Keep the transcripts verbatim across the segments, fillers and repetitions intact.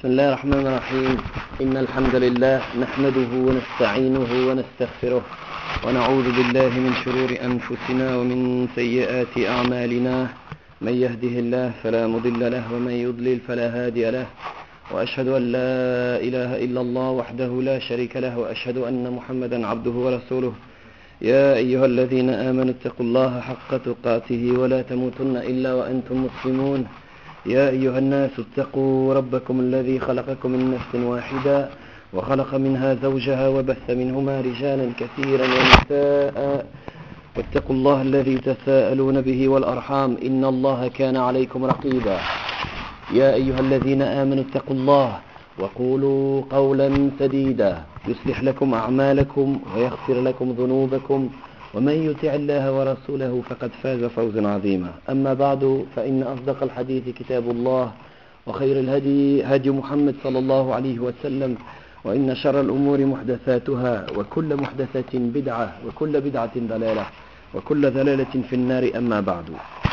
بسم الله الرحمن الرحيم إن الحمد لله نحمده ونستعينه ونستغفره ونعوذ بالله من شرور أنفسنا ومن سيئات أعمالنا من يهده الله فلا مضل له ومن يضلل فلا هادي له وأشهد أن لا إله إلا الله وحده لا شريك له وأشهد أن محمدا عبده ورسوله يا أيها الذين آمنوا اتقوا الله حق تقاته ولا تموتن إلا وأنتم مسلمون يا أيها الناس اتقوا ربكم الذي خلقكم من نفس واحدة وخلق منها زوجها وبث منهما رجالا كثيرا ونساء واتقوا الله الذي تساءلون به والأرحام إن الله كان عليكم رقيبا يا أيها الذين آمنوا اتقوا الله وقولوا قولا سديدا يصلح لكم أعمالكم ويغفر لكم ذنوبكم ومن يطع الله ورسوله فقد فاز فوزا عظيما أما بعد فإن أصدق الحديث كتاب الله وخير الهدي هدي محمد صلى الله عليه وسلم وإن شر الأمور محدثاتها وكل محدثة بدعة وكل بدعة ضلالة وكل ضلالة في النار أما بعد.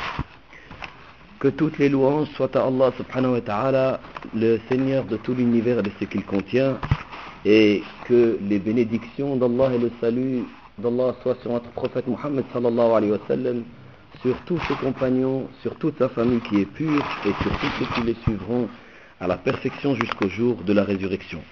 Que toutes les louanges soient à Allah subhanahu wa ta'ala, le Seigneur de tout l'univers et de ce qu'il contient, et que les bénédictions d'Allah et le salut d'Allah soient sur notre prophète Muhammad sallallahu alayhi wa sallam, sur tous ses compagnons, sur toute sa famille qui est pure, et sur tous ceux qui les suivront à la perfection jusqu'au jour de la résurrection.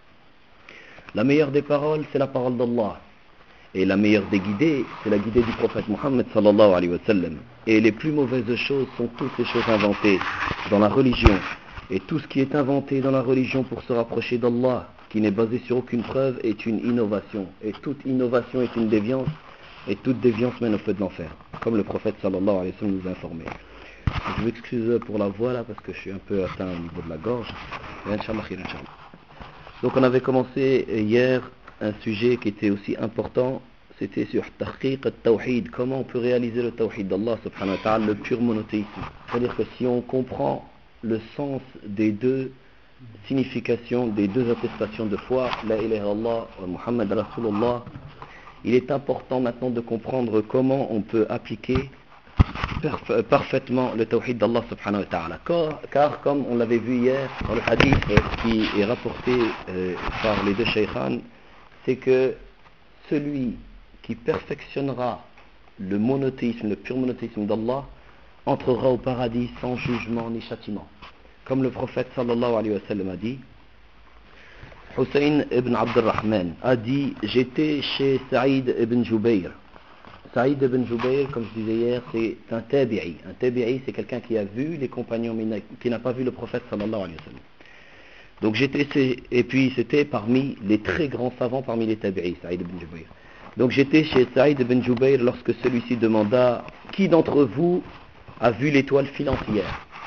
La meilleure des paroles, c'est la parole d'Allah. Et la meilleure des guidées, c'est la guidée du prophète Muhammad sallallahu alayhi wa sallam. Et les plus mauvaises choses sont toutes les choses inventées dans la religion. Et tout ce qui est inventé dans la religion pour se rapprocher d'Allah, qui n'est basé sur aucune preuve, est une innovation. Et toute innovation est une déviance, et toute déviance mène au feu de l'enfer. Comme le prophète sallallahu alayhi wa sallam nous a informé. Je m'excuse pour la voix là, parce que je suis un peu atteint au niveau de la gorge. Et Inch'Allah, khir, Inch'Allah. Donc on avait commencé hier un sujet qui était aussi important, c'était sur tahqiq al-tawhid, comment on peut réaliser le tawhid d'Allah subhanahu wa ta'ala, le pur monothéisme. C'est-à-dire que si on comprend le sens des deux significations, des deux attestations de foi, la ilaha illallah wa Muhammad Rasulullah, il est important maintenant de comprendre comment on peut appliquer perf- parfaitement le tawhid d'Allah subhanahu wa ta'ala. Car, car comme on l'avait vu hier dans le hadith euh, qui est rapporté euh, par les deux shaykhan, c'est que celui qui perfectionnera le monothéisme, le pur monothéisme d'Allah, entrera au paradis sans jugement ni châtiment. Comme le prophète sallallahu alayhi wa sallam a dit, Hussein ibn Abdurrahman a dit, j'étais chez Saïd ibn Jubayr. Saïd ibn Jubayr, comme je disais hier, c'est un tabi'i. Un tabi'i, c'est quelqu'un qui a vu les compagnons, mais qui n'a pas vu le prophète sallallahu alayhi wa sallam. Donc j'étais, et puis c'était parmi les très grands savants parmi les tabi'i, Saïd ibn Jubayr. Donc j'étais chez Saïd ibn Jubayr lorsque celui-ci demanda, qui d'entre vous a vu l'étoile filante hier?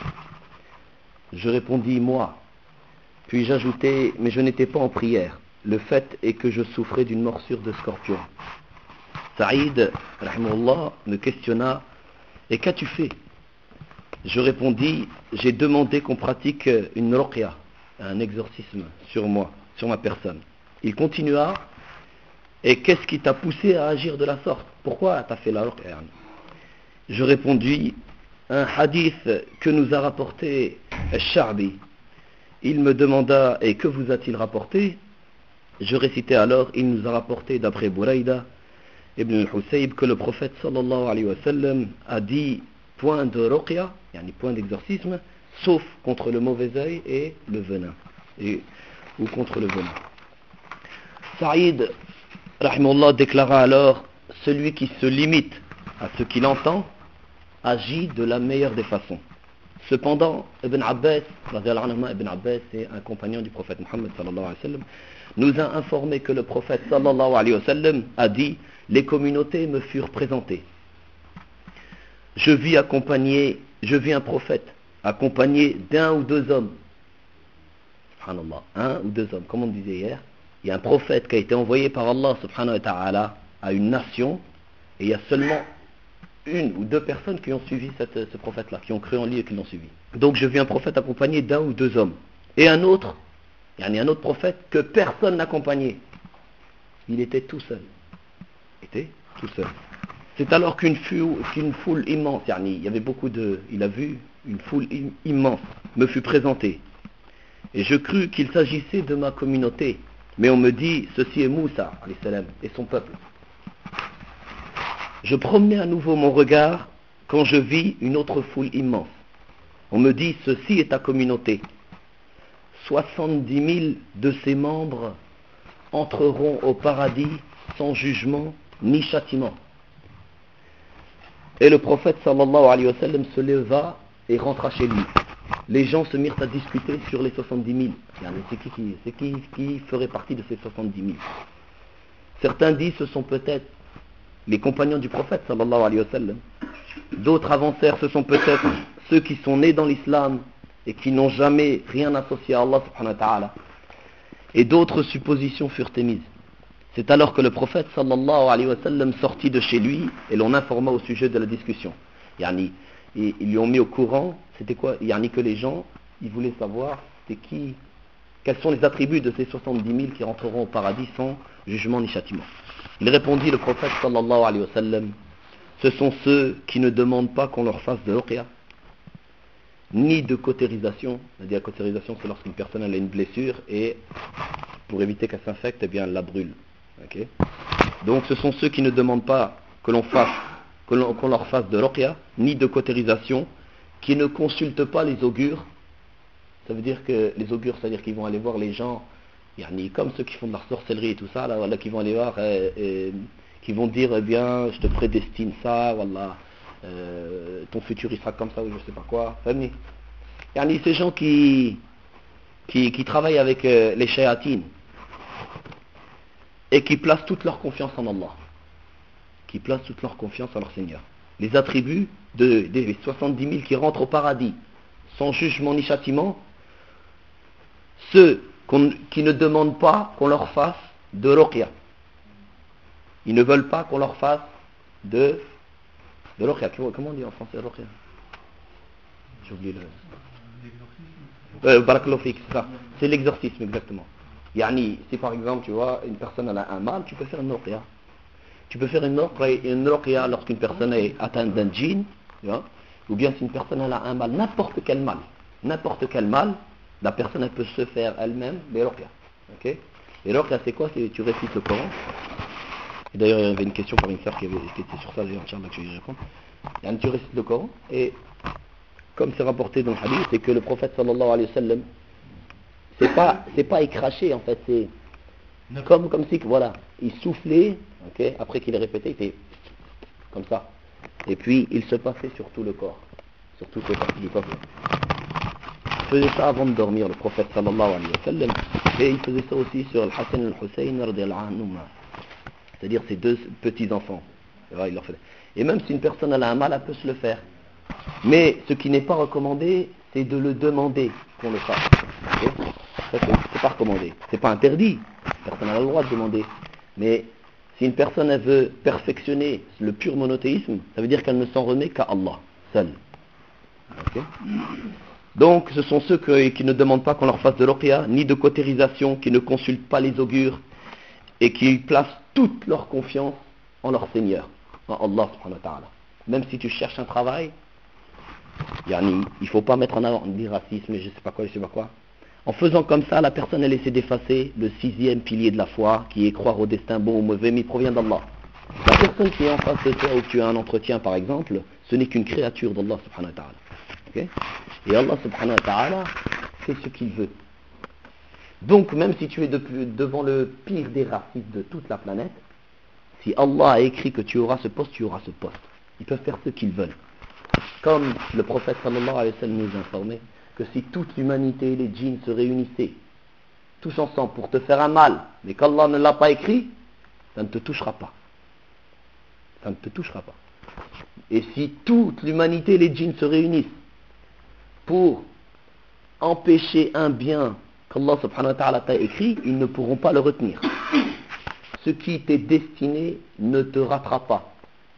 Je répondis, moi. Puis j'ajoutai, mais je n'étais pas en prière. Le fait est que je souffrais d'une morsure de scorpion. Saïd, rahimahullah, me questionna, et qu'as-tu fait? Je répondis, j'ai demandé qu'on pratique une ruqya, un exorcisme sur moi, sur ma personne. Il continua, et qu'est-ce qui t'a poussé à agir de la sorte? Pourquoi t'as fait la ruqya? Je répondis, un hadith que nous a rapporté Al-Sha'bi. Il me demanda, et que vous a-t-il rapporté? Je récitais alors, il nous a rapporté d'après Buraïda ibn al-Husayb que le prophète sallallahu alayhi wa sallam a dit, point de ruqya, yani point d'exorcisme, sauf contre le mauvais œil et le venin, et, ou contre le venin. Saïd, rahimahullah, déclara alors, celui qui se limite à ce qu'il entend, agit de la meilleure des façons. Cependant, Ibn Abbas, Ibn Abbas, c'est un compagnon du prophète Muhammad sallallahu alayhi wa sallam, nous a informé que le prophète sallallahu alayhi wa sallam a dit, les communautés me furent présentées. Je vis accompagner, je vis un prophète accompagné d'un ou deux hommes. Subhanallah, un ou deux hommes, comme on disait hier. Il y a un prophète qui a été envoyé par Allah subhanahu wa ta'ala à une nation, et il y a seulement une ou deux personnes qui ont suivi cette, ce prophète-là, qui ont cru en lui et qui l'ont suivi. Donc je vis un prophète accompagné d'un ou deux hommes. Et un autre, il y a un autre prophète que personne n'accompagnait. Il était tout seul. Il était tout seul. C'est alors qu'une foule, qu'une foule immense, il y avait beaucoup de, il a vu une foule immense, me fut présentée. Et je crus qu'il s'agissait de ma communauté. Mais on me dit, ceci est Moussa, alayhi salam, et son peuple. Je promenais à nouveau mon regard quand je vis une autre foule immense. On me dit, ceci est ta communauté. soixante-dix mille de ses membres entreront au paradis sans jugement ni châtiment. Et le prophète sallallahu alayhi wa sallam se leva et rentra chez lui. Les gens se mirent à discuter sur les soixante-dix mille. C'est qui qui, c'est qui qui ferait partie de ces soixante-dix mille? Certains disent ce sont peut-être les compagnons du prophète sallallahu alayhi wa sallam. D'autres avancèrent, ce sont peut-être ceux qui sont nés dans l'islam et qui n'ont jamais rien associé à Allah subhanahu wa ta'ala. Et d'autres suppositions furent émises. C'est alors que le prophète sallallahu alayhi wa sallam sortit de chez lui et l'on informa au sujet de la discussion. Yani, et ils lui ont mis au courant, c'était quoi? Yani que les gens, ils voulaient savoir c'était qui, quels sont les attributs de ces soixante-dix mille qui rentreront au paradis sans jugement ni châtiment. Il répondit, le prophète sallallahu alayhi wa sallam, ce sont ceux qui ne demandent pas qu'on leur fasse de ruqya, ni de cautérisation. C'est-à-dire cautérisation, c'est lorsqu'une personne elle a une blessure et pour éviter qu'elle s'infecte, eh bien elle la brûle. Okay. Donc ce sont ceux qui ne demandent pas que l'on fasse, que l'on, qu'on leur fasse de ruqya, ni de cautérisation, qui ne consultent pas les augures. Ça veut dire que les augures, c'est-à-dire qu'ils vont aller voir les gens, yani, comme ceux qui font de la sorcellerie et tout ça, là, voilà, qui vont aller voir, et, et, qui vont dire, eh bien, je te prédestine ça, voilà, euh, ton futur il sera comme ça, ou je sais pas quoi. Yani, ces gens qui, qui, qui travaillent avec euh, les shayatines, et qui placent toute leur confiance en Allah, qui placent toute leur confiance en leur Seigneur. Les attributs de, des soixante-dix mille qui rentrent au paradis, sans jugement ni châtiment, ceux qu'on, qui ne demandent pas qu'on leur fasse de ruqya. Ils ne veulent pas qu'on leur fasse de, de ruqya. Comment on dit en français ruqya? J'ai oublié le... Euh, Barakallahu fik, c'est ça. C'est l'exorcisme, exactement. Yani, si par exemple, tu vois, une personne elle a un mal, tu peux faire une ruqya. Tu peux faire une ruqya, une ruqya lorsqu'une personne est atteinte d'un djinn, tu vois, ou bien si une personne elle a un mal, n'importe quel mal, n'importe quel mal, la personne elle peut se faire elle-même des ruqya. Ok? Et ruqya c'est quoi? C'est tu récites le Coran. Et d'ailleurs il y avait une question par une sœur qui, avait, qui était sur ça d'ailleurs, tiens, là que je vais y répondre. Yani, tu récites le Coran et comme c'est rapporté dans le hadith, c'est que le prophète sallallahu alayhi wa sallam, c'est pas, c'est pas écraché en fait, c'est comme, comme si, voilà, il soufflait, okay, après qu'il ait répété, il fait comme ça. Et puis, il se passait sur tout le corps, sur toutes les parties du corps. Il faisait ça avant de dormir, le prophète sallallahu alayhi wa sallam, et il faisait ça aussi sur le Hassan et le Hussein, radiyallahu anhuma, c'est-à-dire ses deux petits-enfants. Il leur faisait. Et même si une personne a un mal, elle peut se le faire. Mais ce qui n'est pas recommandé, c'est de le demander qu'on le fasse. Okay? Ça, c'est, c'est pas recommandé. C'est pas interdit. Personne n'a le droit de demander. Mais si une personne elle veut perfectionner le pur monothéisme, ça veut dire qu'elle ne s'en remet qu'à Allah, seul. Okay? Donc, ce sont ceux que, qui ne demandent pas qu'on leur fasse de ruqya, ni de cautérisation, qui ne consultent pas les augures, et qui placent toute leur confiance en leur Seigneur, en Allah subhanahu wa ta'ala. Même si tu cherches un travail, yani, il ne faut pas mettre en avant du racisme et je ne sais pas quoi, je sais pas quoi. En faisant comme ça, la personne elle essaie d'effacer le sixième pilier de la foi, qui est croire au destin bon ou mauvais, mais il provient d'Allah. La personne qui est en face de toi ou tu as un entretien par exemple, ce n'est qu'une créature d'Allah subhanahu wa ta'ala. Okay? Et Allah subhanahu wa ta'ala fait ce qu'il veut. Donc même si tu es de, devant le pire des racistes de toute la planète, si Allah a écrit que tu auras ce poste, tu auras ce poste. Ils peuvent faire ce qu'ils veulent. Comme le prophète sallallahu alayhi wa sallam nous informait que si toute l'humanité et les djinns se réunissaient tous ensemble pour te faire un mal, mais qu'Allah ne l'a pas écrit, ça ne te touchera pas. Ça ne te touchera pas. Et si toute l'humanité et les djinns se réunissent pour empêcher un bien qu'Allah subhanahu wa ta'ala t'a écrit, ils ne pourront pas le retenir. Ce qui t'est destiné ne te ratera pas.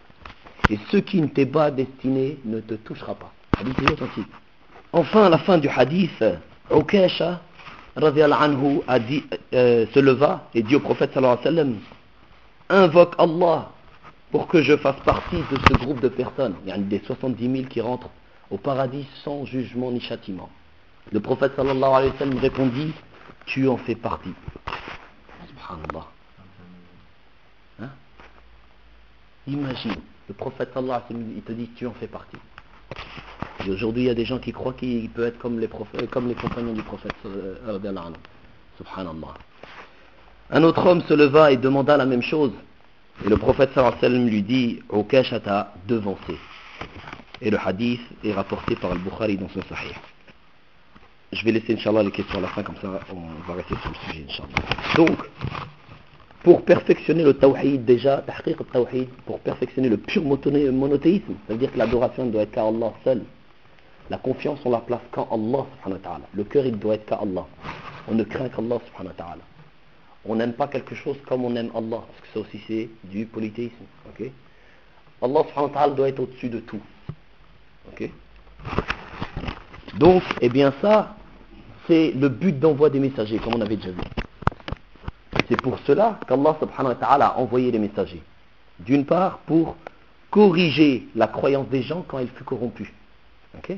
Et ce qui ne t'est pas destiné ne te touchera pas. Hadith est authentique. Enfin, à la fin du hadith, Ukasha radiyallahu anhu a dit, euh, se leva et dit au prophète sallallahu alayhi wa sallam, invoque Allah pour que je fasse partie de ce groupe de personnes. Il y a des soixante-dix mille qui rentrent au paradis sans jugement ni châtiment. Le prophète sallallahu alayhi wa sallam répondit, tu en fais partie. Subhanallah. Hein? Imagine, le prophète sallallahu alayhi wa sallam, il te dit, tu en fais partie. Et aujourd'hui, il y a des gens qui croient qu'il peut être comme les, prophètes, comme les compagnons du prophète. Subhanallah. Un autre homme se leva et demanda la même chose. Et le prophète sallallahu alayhi wa sallam lui dit, Ukash t'a devancé. Et le hadith est rapporté par Al-Bukhari dans son Sahih. Je vais laisser, Inch'Allah, les questions à la fin, comme ça on va rester sur le sujet, Inch'Allah. Donc, pour perfectionner le tawhid, déjà, tahqiq al-tawhid, pour perfectionner le pur monothéisme, ça veut dire que l'adoration doit être qu'à Allah seul. La confiance, on la place qu'en Allah, subhanahu wa ta'ala. Le cœur, il doit être qu'à Allah. On ne craint qu'Allah, subhanahu wa ta'ala. On n'aime pas quelque chose comme on aime Allah, parce que ça aussi c'est du polythéisme. Okay? Allah, subhanahu wa ta'ala, doit être au-dessus de tout. Okay? Donc, eh bien ça, c'est le but d'envoi des messagers, comme on avait déjà vu. C'est pour cela qu'Allah subhanahu wa ta'ala a envoyé les messagers. D'une part, pour corriger la croyance des gens quand elle fut corrompue. Okay?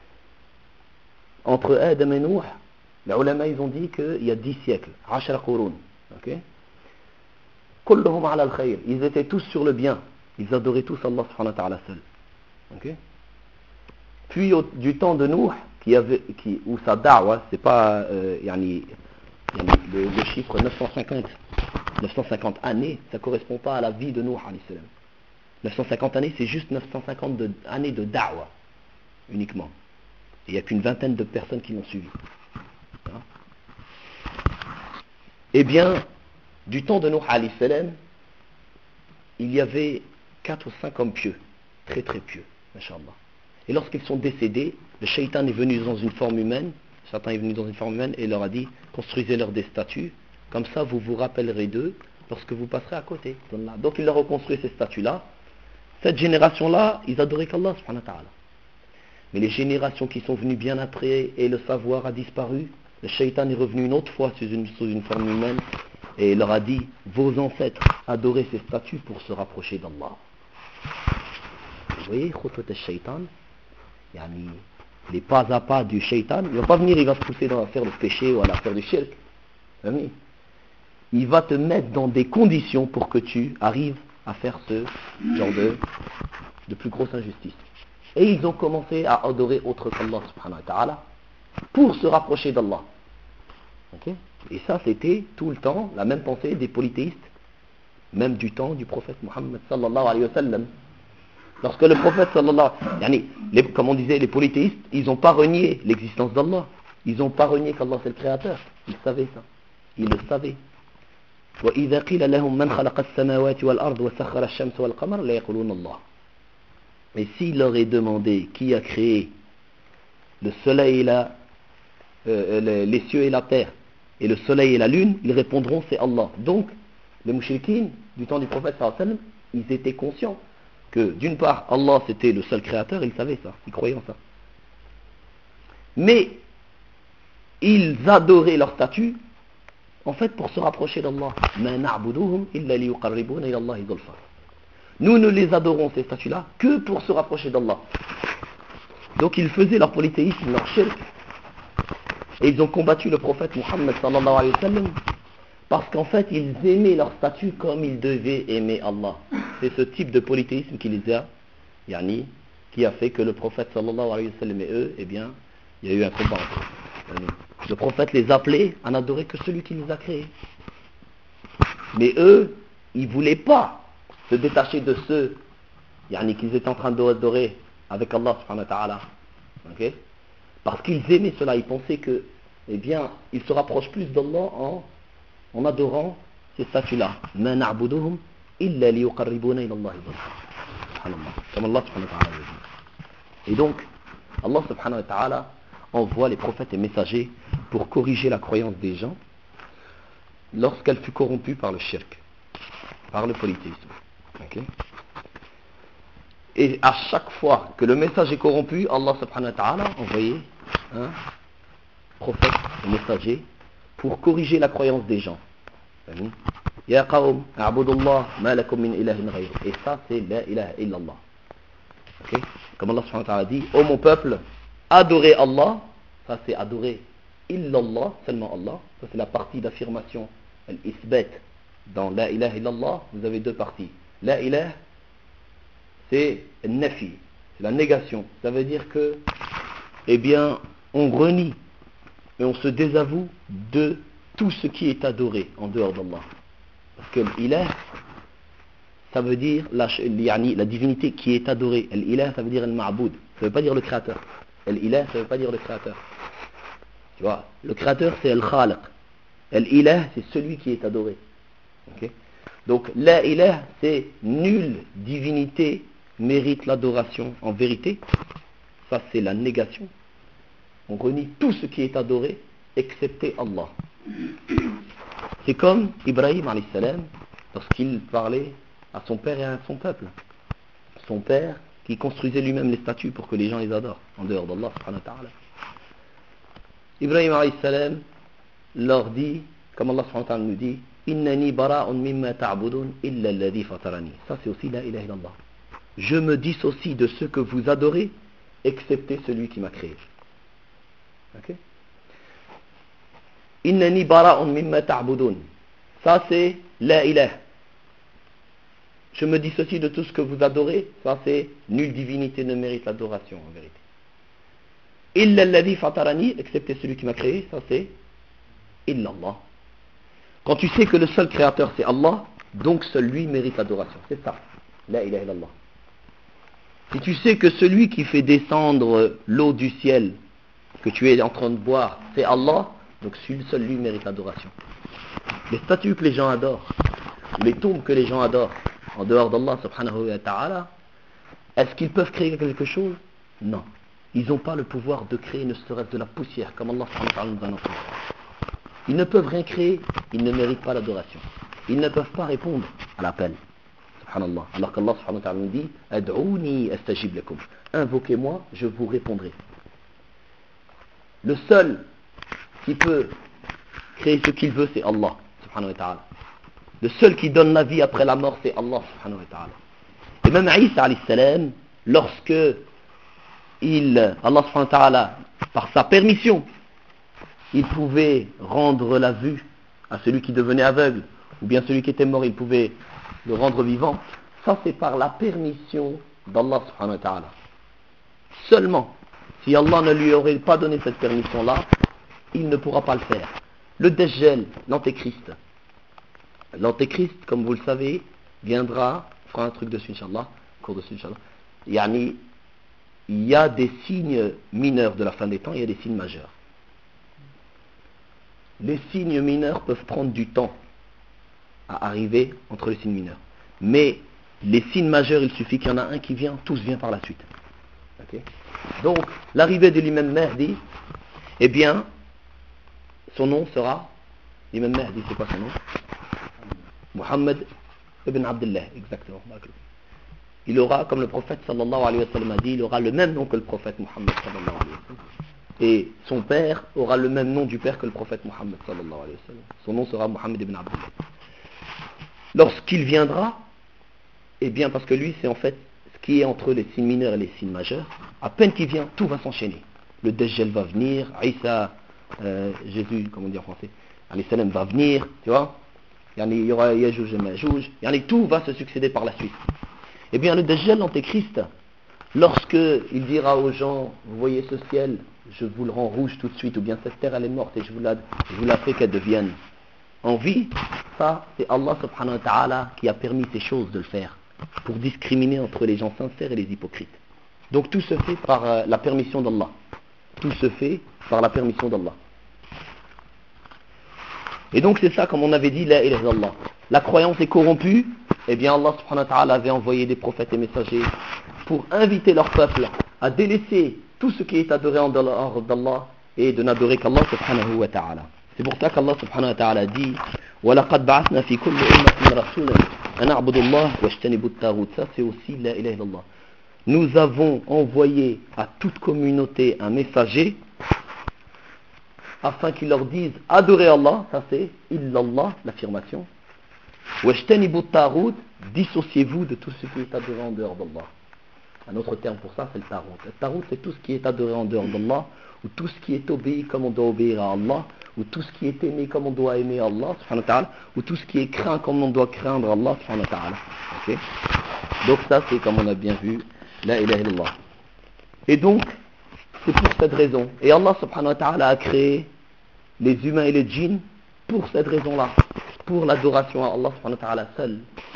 Entre Adam et Nuh, les ulama, ils ont dit qu'il y a dix siècles, ashara qurun. Okay? Kulluhum ala al-khayr. Ils étaient tous sur le bien. Ils adoraient tous Allah subhanahu wa ta'ala seul. Okay? Puis au, du temps de Nuh, qui avait, qui, où sa da'wa, c'est pas euh, yani, yani, le, le chiffre neuf cent cinquante, neuf cent cinquante années, ça ne correspond pas à la vie de Nuh alayhi salam. neuf cent cinquante années, c'est juste neuf cent cinquante de, années de da'wa, uniquement. Et il n'y a qu'une vingtaine de personnes qui l'ont suivi. Hein? Eh bien, du temps de Nuh alayhi salam, il y avait quatre ou cinq hommes pieux, très très pieux, masha'Allah. Et lorsqu'ils sont décédés, le shaitan est venu dans une forme humaine, Satan est venu dans une forme humaine et leur a dit, construisez-leur des statues, comme ça vous vous rappellerez d'eux lorsque vous passerez à côté. Donc il leur a construit ces statues-là. Cette génération-là, ils adoraient qu'Allah subhanahu wa ta'ala. Mais les générations qui sont venues bien après et le savoir a disparu, le shaitan est revenu une autre fois sous une, sous une forme humaine et il leur a dit, vos ancêtres adoraient ces statues pour se rapprocher d'Allah. Vous voyez, khutwat al-shaitan, yani, les pas à pas du shaitan, il ne va pas venir, il va te pousser dans à faire le péché ou à la faire du shirk. Il va te mettre dans des conditions pour que tu arrives à faire ce genre de, de plus grosse injustice. Et ils ont commencé à adorer autre qu'Allah subhanahu wa ta'ala pour se rapprocher d'Allah. Okay? Et ça c'était tout le temps la même pensée des polythéistes, même du temps du prophète Muhammad sallallahu alayhi wa sallam. Lorsque le prophète sallallahu alayhi wa sallam, comme on disait, les polythéistes, ils n'ont pas renié l'existence d'Allah. Ils n'ont pas renié qu'Allah c'est le créateur. Ils savaient ça. Ils le savaient. وَإِذَا قِيلَ لَهُمْ مَنْ خَلَقَ السَّمَاوَاتِ وَالْأَرْضِ وَسَخَّرَ الشَّمْسَ وَالْقَمَرَ لَيَقُولُونَ اللَّهُ. Et s'il leur est demandé qui a créé le soleil et la, euh, les, les cieux et la terre, et le soleil et la lune, ils répondront c'est Allah. Donc, les mouchriquins du temps du prophète sallallahu alayhi wa sallam, ils étaient conscients que d'une part, Allah c'était le seul créateur, ils savaient ça, ils croyaient en ça. Mais, ils adoraient leur statut, en fait pour se rapprocher d'Allah. Nous ne les adorons ces statues-là que pour se rapprocher d'Allah. Donc ils faisaient leur polythéisme, leur shirk, et ils ont combattu le prophète Muhammad sallallahu alayhi wa sallam parce qu'en fait ils aimaient leur statut comme ils devaient aimer Allah. C'est ce type de polythéisme qui les a, yani, qui a fait que le prophète sallallahu alayhi wa sallam et eux, eh bien, il y a eu un combat entre eux. Le prophète les appelait à n'adorer que celui qui les a créés. Mais eux, ils ne voulaient pas se détacher de ceux, yani, qu'ils étaient en train d'adorer avec Allah subhanahu wa ta'ala. Okay? Parce qu'ils aimaient cela, ils pensaient que, eh bien, ils se rapprochent plus d'Allah en, en adorant ces statues-là. Ma na'buduhum illa liyuqarribuna ila Allah. Subhanallah. Comme Allah subhanahu wa ta'ala dit. Et donc, Allah subhanahu wa ta'ala envoie les prophètes et messagers pour corriger la croyance des gens lorsqu'elle fut corrompue par le shirk, par le polythéisme. Okay? Et à chaque fois que le message est corrompu, Allah subhanahu wa ta'ala a envoyé un prophète, un messager, pour corriger la croyance des gens. Ya qawm, a'budullah, ma lakum min ilahin ghayr. Et ça, c'est la ilaha illallah. Okay? Comme Allah subhanahu wa ta'ala dit, ô mon peuple, adorez Allah, ça c'est adorer illallah, seulement Allah. Ça c'est la partie d'affirmation, al-isbat. Dans la ilaha illallah, vous avez deux parties. La ilaha, c'est nafi, c'est la négation. Ça veut dire que, eh bien, on renie et on se désavoue de tout ce qui est adoré en dehors d'Allah. Parce que l'ilah, ça veut dire la, la divinité qui est adorée. L'ilah, ça veut dire al-ma'boud. Ça veut pas dire le créateur. L'ilah, ça veut pas dire le créateur. Tu vois, le créateur, c'est al-khaliq. L'ilah, c'est celui qui est adoré. Okay? Donc, la ilah, c'est nulle divinité mérite l'adoration en vérité. Ça, c'est la négation. On renie tout ce qui est adoré, excepté Allah. C'est comme Ibrahim alayhi salam, lorsqu'il parlait à son père et à son peuple. Son père qui construisait lui-même les statues pour que les gens les adorent, en dehors d'Allah subhanahu wa ta'ala. Ibrahim alayhi salam leur dit, comme Allah subhanahu wa ta'ala nous dit, Innani bara'un mimma ta'budun illa alladhi fatarani. Ça c'est aussi la ilaha illallah. Je me dissocie de ce que vous adorez, excepté celui qui m'a créé. Ok? Innani bara'un mimma ta'budun. Ça c'est la ilaha. Je me dissocie de tout ce que vous adorez. Ça c'est nulle divinité ne mérite l'adoration en vérité. Illa alladhi fatarani, excepté celui qui m'a créé. Ça c'est illallah. Quand tu sais que le seul créateur c'est Allah, donc seul lui mérite l'adoration. C'est ça. La ilaha illallah. Si tu sais que celui qui fait descendre l'eau du ciel que tu es en train de boire, c'est Allah, donc seul lui mérite l'adoration. Les statues que les gens adorent, les tombes que les gens adorent, en dehors d'Allah subhanahu wa ta'ala, est-ce qu'ils peuvent créer quelque chose? Non. Ils n'ont pas le pouvoir de créer ne serait-ce de la poussière, comme Allah subhanahu wa ta'ala nous a annoncé. Ils ne peuvent rien créer, ils ne méritent pas l'adoration. Ils ne peuvent pas répondre à l'appel. Subhanallah. Alors qu'Allah subhanahu wa ta'ala nous dit Ad'ouni astajib lakum. Invoquez-moi, je vous répondrai. Le seul qui peut créer ce qu'il veut, c'est Allah subhanahu wa ta'ala. Le seul qui donne la vie après la mort, c'est Allah subhanahu wa ta'ala. Et même Isa alayhi salam, lorsque il, Allah subhanahu wa ta'ala, par sa permission, il pouvait rendre la vue à celui qui devenait aveugle, ou bien celui qui était mort, il pouvait le rendre vivant. Ça, c'est par la permission d'Allah subhanahu wa ta'ala. Seulement, si Allah ne lui aurait pas donné cette permission-là, il ne pourra pas le faire. Le Dajjal, l'antéchrist. L'antéchrist, comme vous le savez, viendra, fera un truc dessus, Inch'Allah, cours dessus, Inch'Allah. Yani, il y a des signes mineurs de la fin des temps, il y a des signes majeurs. Les signes mineurs peuvent prendre du temps à arriver entre les signes mineurs. Mais les signes majeurs, il suffit qu'il y en a un qui vient, tout vient par la suite. Okay? Donc, l'arrivée de l'imam Mahdi, eh bien, son nom sera, l'imam Mahdi, c'est quoi son nom? Muhammad ibn Abdullah, exactement. Il aura, comme le prophète sallallahu alayhi wa sallam a dit, il aura le même nom que le prophète Muhammad sallallahu alayhi wa sallam. Et son père aura le même nom du père que le prophète Muhammad sallallahu alayhi wa sallam. Son nom sera Muhammad ibn Abdullah. Lorsqu'il viendra, eh bien parce que lui c'est en fait ce qui est entre les signes mineurs et les signes majeurs, à peine qu'il vient, tout va s'enchaîner. Le Dajjal va venir, Isa, euh, Jésus, comment on dit en français, alayhi salam va venir, tu vois, il y aura Yajouj et Majouj, tout va se succéder par la suite. Eh bien le Dajjal, l'antéchrist, lorsque il dira aux gens, vous voyez ce ciel, je vous le rends rouge tout de suite, ou bien cette terre elle est morte et je vous la, je vous la fais qu'elle devienne en vie, ça c'est Allah subhanahu wa ta'ala qui a permis ces choses de le faire, pour discriminer entre les gens sincères et les hypocrites. Donc tout se fait par euh, la permission d'Allah. Tout se fait par la permission d'Allah. Et donc c'est ça, comme on avait dit, la ilaha illallah. La croyance est corrompue, eh bien Allah subhanahu wa ta'ala avait envoyé des prophètes et messagers pour inviter leur peuple à délaisser tout ce qui est adoré en dehors d'Allah et de n'adorer qu'Allah subhanahu wa ta'ala. C'est pour ça qu'Allah subhanahu wa ta'ala dit وَلَقَدْ بَعَثْنَا فِي كُلِّ أُمَّةٍ رَسُولًا أَنْ أَعْبُدُوا اللَّهَ وَاجْتَنِبُوا الطَّاغُوتَ. Ça c'est aussi la ilaha illallah. Nous avons envoyé à toute communauté un messager afin qu'il leur dise adorez Allah, ça c'est illallah, l'affirmation. وَاجْتَنِبُوا الطَّاغُوتَ, dissociez-vous de tout ce qui est adoré en dehors d'Allah. Un autre terme pour ça c'est le tarout. Le tarout c'est tout ce qui est adoré en dehors d'Allah, ou tout ce qui est obéi comme on doit obéir à Allah, ou tout ce qui est aimé comme on doit aimer Allah, subhanahu wa ta'ala, ou tout ce qui est craint comme on doit craindre Allah, subhanahu wa ta'ala. Okay? Donc ça, c'est comme on a bien vu, la ilaha illallah. Et donc, c'est pour cette raison. Et Allah, subhanahu wa ta'ala, a créé les humains et les djinns pour cette raison-là, pour l'adoration à Allah, subhanahu wa ta'ala, seul.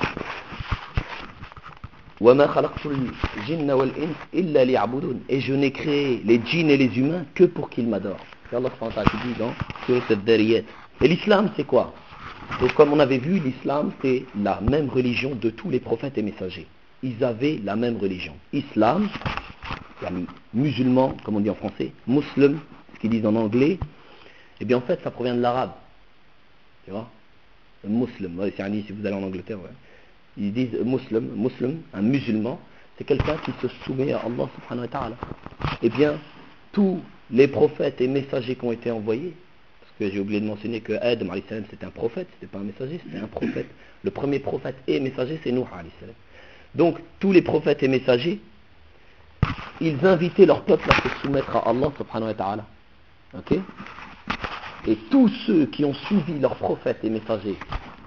وَمَا خَلَقْتُ الْجِنَّ وَالْإِنسَ إِلَّا لِيَعْبُدُونَ. Et je n'ai créé les djinns et les humains que pour qu'ils m'adorent. C'est Allah subhanahu wa ta'ala qui dit dans Surat Ad-Dariyat. Et l'islam, c'est quoi? Donc comme on avait vu, l'islam, c'est la même religion de tous les prophètes et messagers. Ils avaient la même religion. Islam, yani, musulman, comme on dit en français, muslim, ce qu'ils disent en anglais, eh bien en fait, ça provient de l'arabe. Tu vois? Muslim, ouais, c'est si vous allez en Angleterre, ouais. Ils disent muslim, muslim, un musulman, c'est quelqu'un qui se soumet à Allah subhanahu wa ta'ala. Eh bien, tous les prophètes et messagers qui ont été envoyés, parce que j'ai oublié de mentionner que Adam alayhi salam c'était un prophète, c'était pas un messager, c'était un prophète. Le premier prophète et messager, c'est Nuh alayhi salam. Donc, tous les prophètes et messagers, ils invitaient leur peuple à se soumettre à Allah subhanahu wa ta'ala. Ok? Et tous ceux qui ont suivi leurs prophètes et messagers,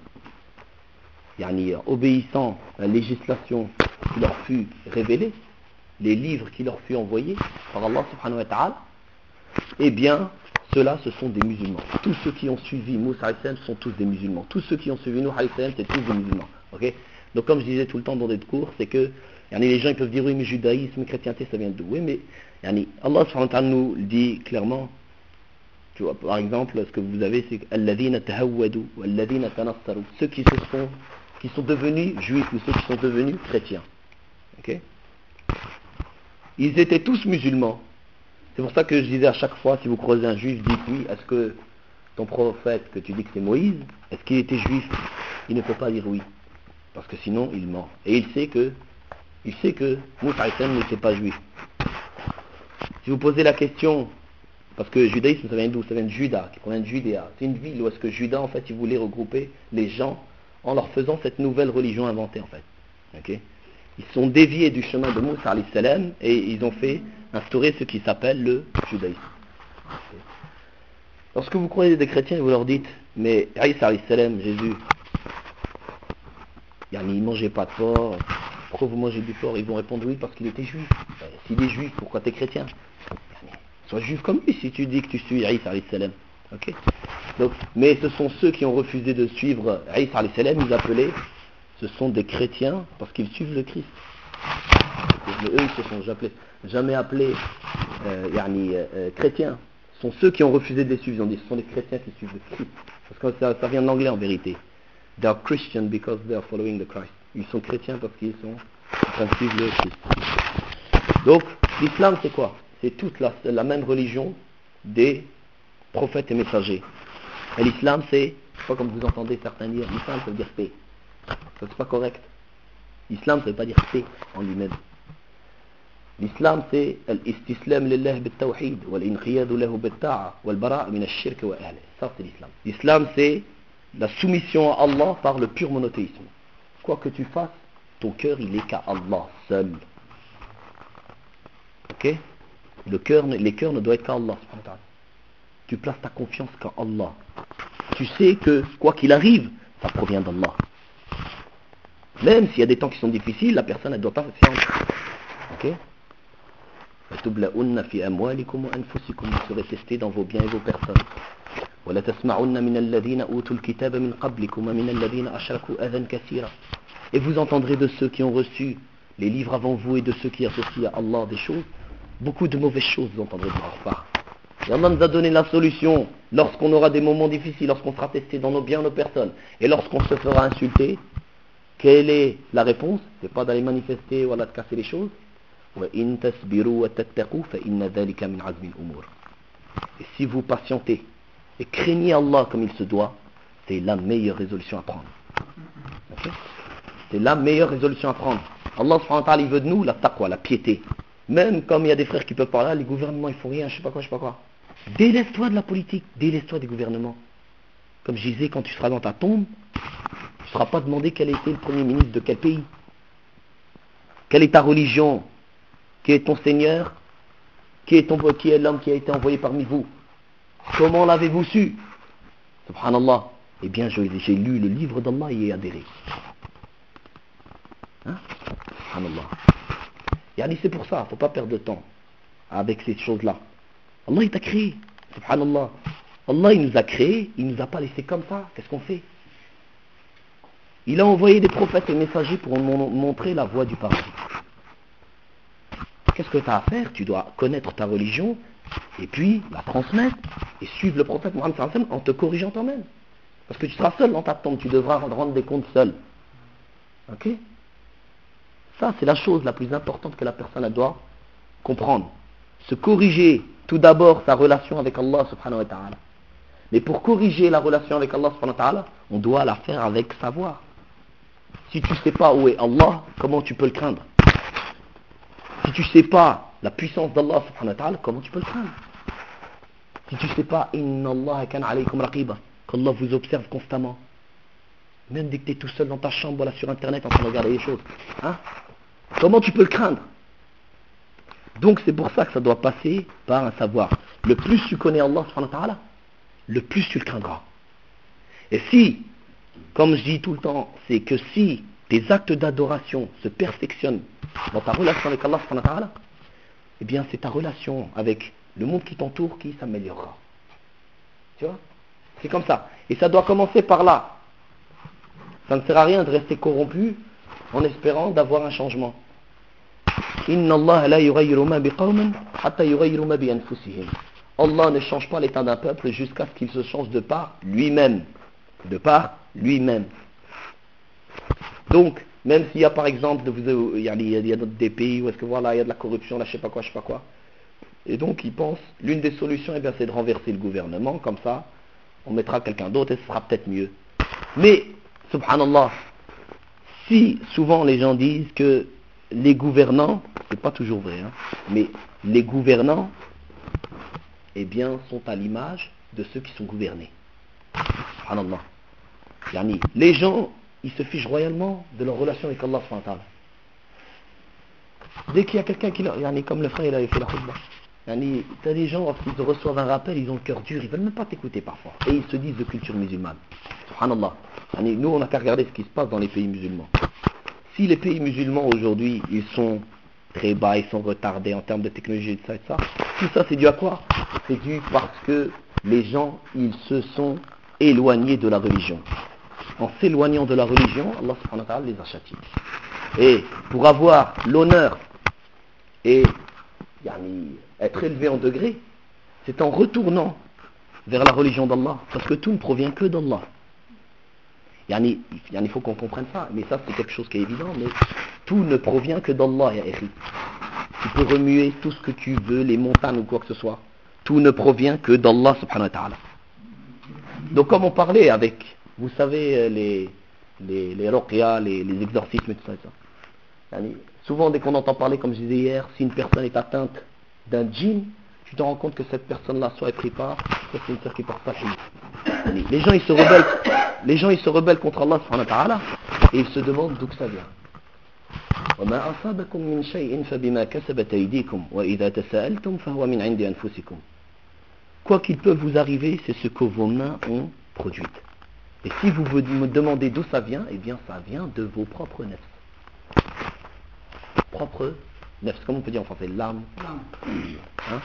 yani, obéissant à la législation qui leur fut révélée, les livres qui leur fut envoyés par Allah subhanahu wa ta'ala, eh bien, ceux-là, ce sont des musulmans. Tous ceux qui ont suivi Moussa alayhi salam sont tous des musulmans. Tous ceux qui ont suivi Nuh alayhi salam, c'est tous des musulmans. Ok? Donc, comme je disais tout le temps dans des cours, c'est que yani, les gens ils peuvent dire oui, mais judaïsme, chrétienté, ça vient d'où? Oui, mais yani, Allah subhanahu wa ta'ala nous le dit clairement. Tu vois, par exemple, ce que vous avez, c'est Alladhina tahawwadu, Alladhina tanassaru, ceux qui se sont, qui sont devenus juifs ou ceux qui sont devenus chrétiens. Ok? Ils étaient tous musulmans. C'est pour ça que je disais à chaque fois, si vous croisez un juif, dites oui, est-ce que ton prophète, que tu dis que c'est Moïse, est-ce qu'il était juif? Il ne peut pas dire oui, parce que sinon il ment. Et il sait que, il sait que Moussa alayhi salam n'était pas juif. Si vous posez la question, parce que le judaïsme, ça vient d'où? Ça vient de Juda, qui provient de Judéa. C'est une ville où est-ce que Juda, en fait, il voulait regrouper les gens en leur faisant cette nouvelle religion inventée, en fait. Okay? Ils sont déviés du chemin de Moussa alayhi salam et ils ont fait instaurer ce qui s'appelle le judaïsme. Okay? Lorsque vous croyez des chrétiens, vous leur dites, mais Isa alayhi salam, Jésus, il ne mangeait pas de porc, pourquoi vous mangez du porc? Ils vont répondre oui, parce qu'il était juif. S'il est juif, pourquoi tu es chrétien? Sois juif comme lui si tu dis que tu suis Isa alayhi salam. Okay? Donc, mais ce sont ceux qui ont refusé de suivre Isa alayhi salam, ils appelaient, ce sont des chrétiens parce qu'ils suivent le Christ. Mais eux, ils se sont jamais, jamais appelés euh, yani, euh, chrétiens. Ce sont ceux qui ont refusé de les suivre. Ils ont dit, ce sont les chrétiens qui suivent le Christ. Parce que ça, ça vient de l'anglais en vérité. They are Christian because they are following the Christ. Ils sont chrétiens parce qu'ils sont en train de suivre le Christ. Donc, l'islam, c'est quoi? C'est toute la, la même religion des prophètes et messagers. Et l'islam, c'est, pas comme vous entendez certains dire, l'islam, ça veut dire paix. Ça, c'est pas correct. L'islam, ça veut pas dire paix en lui-même. L'islam, c'est l'istislam lillah bil-tawhid, wal-inqiyadu lahu bil-ta'a, wal-bara' min ash-shirk wa ahli. Ça, c'est l'islam. L'islam, c'est la soumission à Allah par le pur monothéisme. Quoi que tu fasses, ton cœur, il est qu'à Allah seul. Ok? Le cœur, les cœurs ne doivent être qu'à Allah. Tu places ta confiance qu'à Allah. Tu sais que, quoi qu'il arrive, ça provient d'Allah. Même s'il y a des temps qui sont difficiles, la personne ne doit pas se fier. Ok? Vous serez testés dans vos biens et vos personnes. Et vous entendrez de ceux qui ont reçu les livres avant vous et de ceux qui associent à Allah des choses, beaucoup de mauvaises choses vous entendrez de leur part. Et Allah nous a donné la solution lorsqu'on aura des moments difficiles, lorsqu'on sera testé dans nos biens, nos personnes, et lorsqu'on se fera insulter. Quelle est la réponse? C'est pas d'aller manifester ou de casser les choses. Et si vous patientez et craignez Allah comme il se doit, c'est la meilleure résolution à prendre. Okay? C'est la meilleure résolution à prendre. Allah subhanahu wa ta'ala, il veut de nous la taqwa, la piété. Même comme il y a des frères qui peuvent parler, les gouvernements ils font rien, je sais pas quoi, je sais pas quoi. Délaisse-toi de la politique, délaisse-toi des gouvernements. Comme je disais, quand tu seras dans ta tombe, tu ne seras pas demandé quel était le premier ministre de quel pays. Quelle est ta religion? Qui est ton Seigneur? Qui est, ton, qui est l'homme qui a été envoyé parmi vous? Comment l'avez-vous su? Subhanallah. Eh bien, j'ai lu le livre d'Allah et y ai adhéré. Hein? Subhanallah. Yani, c'est pour ça, il ne faut pas perdre de temps avec ces choses-là. Allah, il t'a créé. Subhanallah. Allah, il nous a créés, il ne nous a pas laissés comme ça. Qu'est-ce qu'on fait? Il a envoyé des prophètes et messagers pour nous montrer la voie du paradis. Qu'est-ce que tu as à faire? Tu dois connaître ta religion et puis la transmettre et suivre le prophète Mohammed sallallahu alayhi wa sallam en te corrigeant toi-même. Parce que tu seras seul dans ta tombe, tu devras rendre des comptes seul. Ok? Ça, c'est la chose la plus importante que la personne elle doit comprendre. Se corriger tout d'abord sa relation avec Allah subhanahu wa ta'ala. Mais pour corriger la relation avec Allah subhanahu wa ta'ala, on doit la faire avec savoir. Si tu ne sais pas où est Allah, comment tu peux le craindre? Si tu ne sais pas la puissance d'Allah subhanahu wa ta'ala, comment tu peux le craindre? Si tu ne sais pas Inna Allah kana alaykum raqiba, qu'Allah vous observe constamment, même dès que tu es tout seul dans ta chambre, voilà, sur internet en train de regarder les choses, hein? Comment tu peux le craindre? Donc c'est pour ça que ça doit passer par un savoir. Le plus tu connais Allah subhanahu wa ta'ala, le plus tu le craindras. Et si, comme je dis tout le temps, c'est que si tes actes d'adoration se perfectionnent dans ta relation avec Allah subhanahu wa ta'ala, eh bien c'est ta relation avec le monde qui t'entoure qui s'améliorera. Tu vois? C'est comme ça. Et ça doit commencer par là. Ça ne sert à rien de rester corrompu en espérant d'avoir un changement. Inna Allah la yughayyiru ma biqawmin hatta yughayyiru ma bi anfusihim. Allah ne change pas l'état d'un peuple jusqu'à ce qu'il se change de par lui-même. De par lui-même. Donc, même s'il y a par exemple, il y a, il y a des pays où est-ce que voilà, il y a de la corruption, là, je sais pas quoi, je sais pas quoi. Et donc, ils pensent, l'une des solutions, eh bien, c'est de renverser le gouvernement, comme ça, on mettra quelqu'un d'autre et ce sera peut-être mieux. Mais, subhanallah, si souvent les gens disent que les gouvernants, c'est pas toujours vrai, hein, mais les gouvernants, eh bien, sont à l'image de ceux qui sont gouvernés. Subhanallah. Yani, les gens, ils se fichent royalement de leur relation avec Allah subhanahu wa ta'ala. Dès qu'il y a quelqu'un qui leur... Yani, comme le frère, il avait fait la khutbah. Yani, t'as des gens, lorsqu'ils reçoivent un rappel, ils ont le cœur dur, ils veulent même pas t'écouter parfois. Et ils se disent de culture musulmane. Subhanallah. Yani, nous, on n'a qu'à regarder ce qui se passe dans les pays musulmans. Si les pays musulmans aujourd'hui, ils sont très bas, ils sont retardés en termes de technologie et de ça et de ça, tout ça c'est dû à quoi? C'est dû parce que les gens, ils se sont éloignés de la religion. En s'éloignant de la religion, Allah subhanahu wa ta'ala les a châtiés. Et pour avoir l'honneur et yani, être élevé en degré, c'est en retournant vers la religion d'Allah, parce que tout ne provient que d'Allah. Yani, yani, il faut qu'on comprenne ça, mais ça c'est quelque chose qui est évident, mais tout ne provient que d'Allah, ya akhi. Tu peux remuer tout ce que tu veux, les montagnes ou quoi que ce soit, tout ne provient que d'Allah subhanahu wa ta'ala. Donc comme on parlait avec, vous savez, les, les, les ruqya, les, les exorcismes et tout ça, et ça. Yani, souvent dès qu'on entend parler, comme je disais hier, si une personne est atteinte d'un djinn, tu te rends compte que cette personne-là soit est pris par, soit c'est une sœur qui porte pas fille. Les gens ils se rebellent, les gens ils se rebellent contre Allah subhanahu wa ta'ala et ils se demandent d'où que ça vient. وما أصابكم من شيء فبما كسبت أيديكم وإذا تساءلتم فهو من عند أنفسكم. Quoi qu'il peut vous arriver, c'est ce que vos mains ont produit. Et si vous me demandez d'où ça vient, eh bien ça vient de vos propres nefs. Propres nefs, comme on peut dire en français, l'âme. Hein?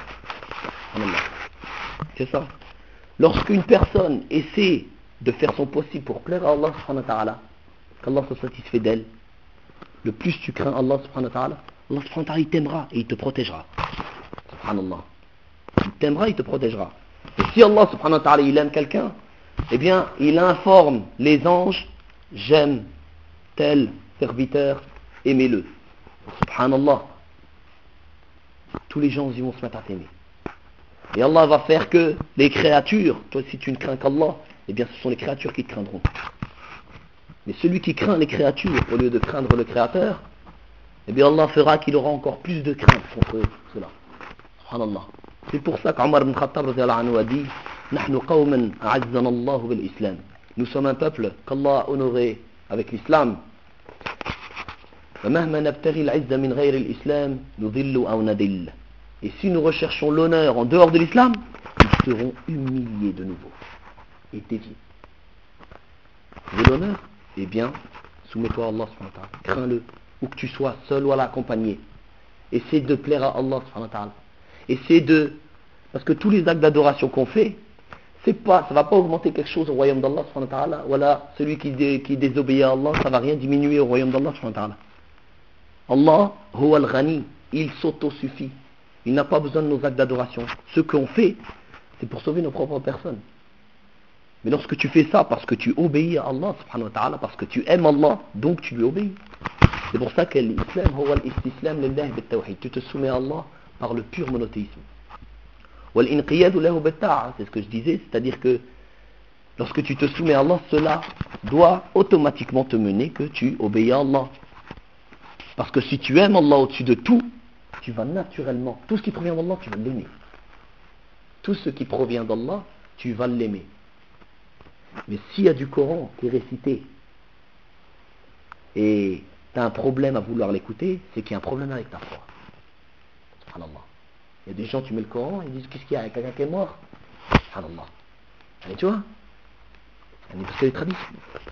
C'est ça. Lorsqu'une personne essaie de faire son possible pour plaire à Allah subhanahu wa ta'ala, qu'Allah se satisfait d'elle, le plus tu crains Allah subhanahu wa ta'ala, Allah subhanahu wa ta'ala il t'aimera et il te protégera. Subhanallah. Il t'aimera et il te protégera. Et si Allah subhanahu wa ta'ala il aime quelqu'un, eh bien il informe les anges, j'aime tel serviteur, aimez-le. Subhanallah. Tous les gens ils vont se mettre à t'aimer. Et Allah va faire que les créatures, toi si tu ne crains qu'Allah, eh bien ce sont les créatures qui te craindront. Mais celui qui craint les créatures au lieu de craindre le Créateur, eh bien Allah fera qu'il aura encore plus de crainte contre cela. Subhanallah. C'est pour ça qu'Omar ibn Khattab a dit Nahnu qawman a'azzana Allah bil Islam. Nous sommes un peuple qu'Allah a honoré avec l'islam. ومهما نبتغي العزة من غير الإسلام نضل أو ندل. Et si nous recherchons l'honneur en dehors de l'islam, nous serons humiliés de nouveau et déviés. Tu veux l'honneur? Eh bien, soumets-toi à Allah subhanahu wa ta'ala. Crains-le, où que tu sois, seul ou à l'accompagner. Essaie de plaire à Allah subhanahu wa ta'ala. Essaie de... Parce que tous les actes d'adoration qu'on fait, c'est pas, ça ne va pas augmenter quelque chose au royaume d'Allah subhanahu wa ta'ala. Voilà, celui qui, dé, qui désobéit à Allah, ça ne va rien diminuer au royaume d'Allah subhanahu wa ta'ala. Allah, huwa al-ghani, il s'auto-suffit. Il n'a pas besoin de nos actes d'adoration. Ce qu'on fait, c'est pour sauver nos propres personnes. Mais lorsque tu fais ça parce que tu obéis à Allah subhanahu wa ta'ala, parce que tu aimes Allah, donc tu lui obéis. C'est pour ça que l'islam, huwa al-istislam lillah bit-tawhid. Tu te soumets à Allah par le pur monothéisme. Wal-inqiyadu lahu bit-ta'a, c'est ce que je disais, c'est-à-dire que lorsque tu te soumets à Allah, cela doit automatiquement te mener que tu obéis à Allah. Parce que si tu aimes Allah au-dessus de tout, tu vas naturellement, tout ce qui provient d'Allah, tu vas l'aimer. Tout ce qui provient d'Allah, tu vas l'aimer. Mais s'il y a du Coran qui est récité et tu as un problème à vouloir l'écouter, c'est qu'il y a un problème avec ta foi. Subhanallah. Il y a des gens, tu mets le Coran, ils disent qu'est-ce qu'il y a, quelqu'un qui est mort? Subhanallah. Et tu vois, parce que les traditions.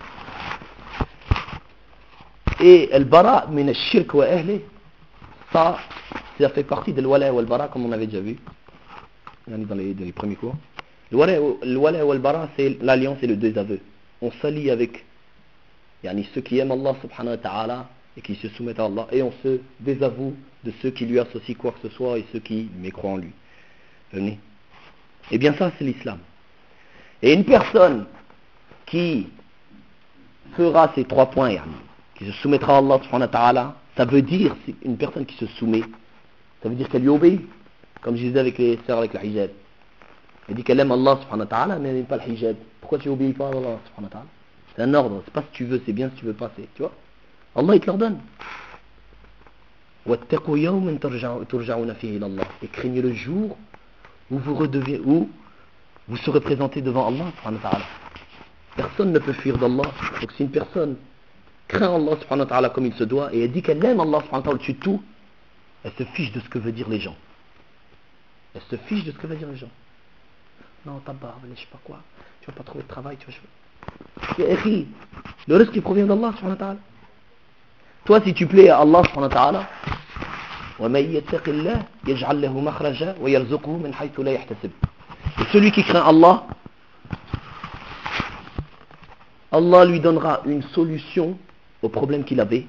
Et al-bara min al-shirk wa ahli, ça, ça fait partie de l'wala wa al-bara comme on avait déjà vu dans les, dans les premiers cours. Le wala wa al-bara, c'est l'alliance et le désaveu. On s'allie avec yani, ceux qui aiment Allah subhanahu wa ta'ala et qui se soumettent à Allah, et on se désavoue de ceux qui lui associent quoi que ce soit et ceux qui mécroient en lui. Venez. Et bien ça, c'est l'islam. Et une personne qui fera ces trois points, yani, qui se soumettra à Allah subhanahu wa ta'ala, ça veut dire, c'est une personne qui se soumet, ça veut dire qu'elle lui obéit, comme je disais avec les sœurs avec le hijab. Elle dit qu'elle aime Allah subhanahu wa ta'ala, mais elle n'aime pas le hijab. Pourquoi tu n'obéis pas à Allah subhanahu wa ta'ala? C'est un ordre, c'est pas si tu veux, c'est bien si tu veux pas, c'est, tu vois. Allah il te l'ordonne. Et craignez le jour où vous redeviez, où vous serez présenté devant Allah subhanahu wa ta'ala. Personne ne peut fuir d'Allah. Donc si une personne craint Allah subhanahu wa ta'ala comme il se doit, et elle dit qu'elle aime Allah subhanahu wa ta'ala au-dessus de tout, elle se fiche de ce que veut dire les gens. Elle se fiche de ce que veut dire les gens. Non, ta barbe, je sais pas quoi, tu vas pas trouver de travail, tu vas... Le risque qui provient d'Allah subhanahu wa ta'ala. Toi, si tu plais à Allah subhanahu wa ta'ala, et celui qui craint Allah, Allah lui donnera une solution au problème qu'il avait,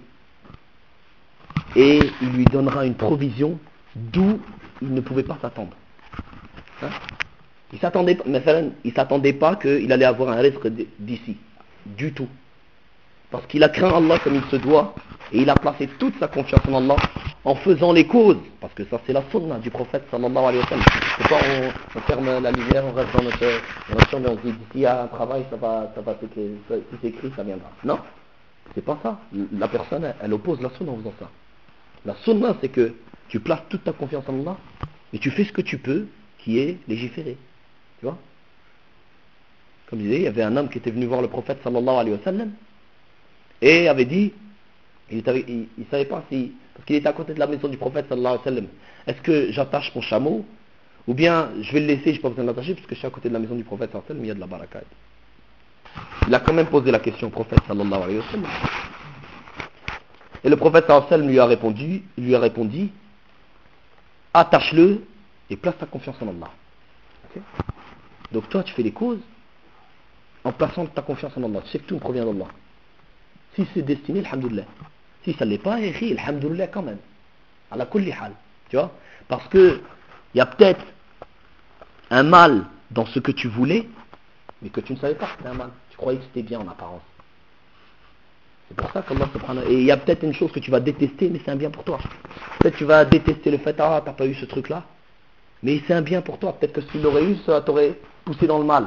et il lui donnera une provision d'où il ne pouvait pas s'attendre. Hein? Il s'attendait, il s'attendait pas qu'il allait avoir un risque d'ici, du tout. Parce qu'il a craint Allah comme il se doit, et il a placé toute sa confiance en Allah en faisant les causes, parce que ça c'est la sunna du prophète sallallahu alayhi wa sallam. C'est pas on, on ferme la lumière, on reste dans notre, dans notre chambre et on se dit s'il y a un travail, ça va, ça va s'écrire, si c'est écrit, ça viendra. Non, c'est pas ça. La personne, elle, elle oppose la sunna en faisant ça. La sunna, c'est que tu places toute ta confiance en Allah, et tu fais ce que tu peux, qui est légiférer. Tu vois? Comme je disais, il y avait un homme qui était venu voir le prophète sallallahu alayhi wa sallam, et avait dit, il ne savait pas si, parce qu'il était à côté de la maison du prophète sallallahu alayhi wa sallam, est-ce que j'attache mon chameau, ou bien je vais le laisser, je n'ai pas besoin de l'attacher, parce que je suis à côté de la maison du prophète sallallahu alayhi wa sallam, mais il y a de la barakah. Il a quand même posé la question au prophète sallallahu alayhi wa sallam. Et le prophète sallallahu alayhi wa sallam lui a répondu, lui a répondu, attache-le et place ta confiance en Allah. Okay? Donc toi tu fais les causes en plaçant ta confiance en Allah. Tu sais que tout provient d'Allah. Si c'est destiné, alhamdoulilah. Si ça ne l'est pas, alhamdoulilah quand même. Ala kulli hal. Tu vois? Parce que il y a peut-être un mal dans ce que tu voulais, mais que tu ne savais pas que c'était un mal. Tu croyais que c'était bien en apparence. C'est pour ça qu'Allah subhanahu. Et il y a peut-être une chose que tu vas détester, mais c'est un bien pour toi. Peut-être tu vas détester le fait, ah, t'as pas eu ce truc-là, mais c'est un bien pour toi. Peut-être que si tu l'aurais eu, ça t'aurait poussé dans le mal.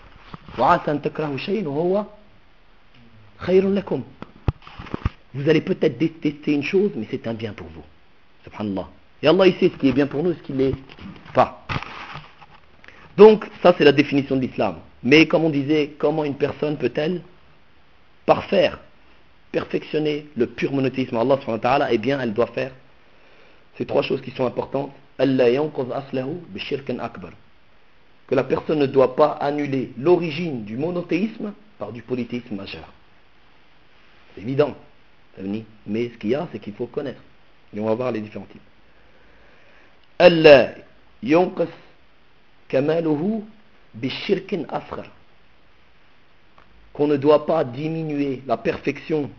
Vous allez peut-être détester une chose, mais c'est un bien pour vous. Subhanallah. Et Allah, il sait ce qui est bien pour nous et ce qui ne l'est pas. Donc, ça c'est la définition de l'islam. Mais comme on disait, comment une personne peut-elle parfaire, perfectionner le pur monothéisme à Allah subhanahu wa ta'ala? Eh bien, elle doit faire ces trois choses qui sont importantes. ألا ينقض أصله بشرك أكبر. Que la personne ne doit pas annuler l'origine du monothéisme par du polythéisme majeur. C'est évident. Mais ce qu'il y a, c'est qu'il faut connaître. Et on va voir les différents types. ألا ينقص كماله بشرك أصغر. Qu'on ne doit pas diminuer la perfection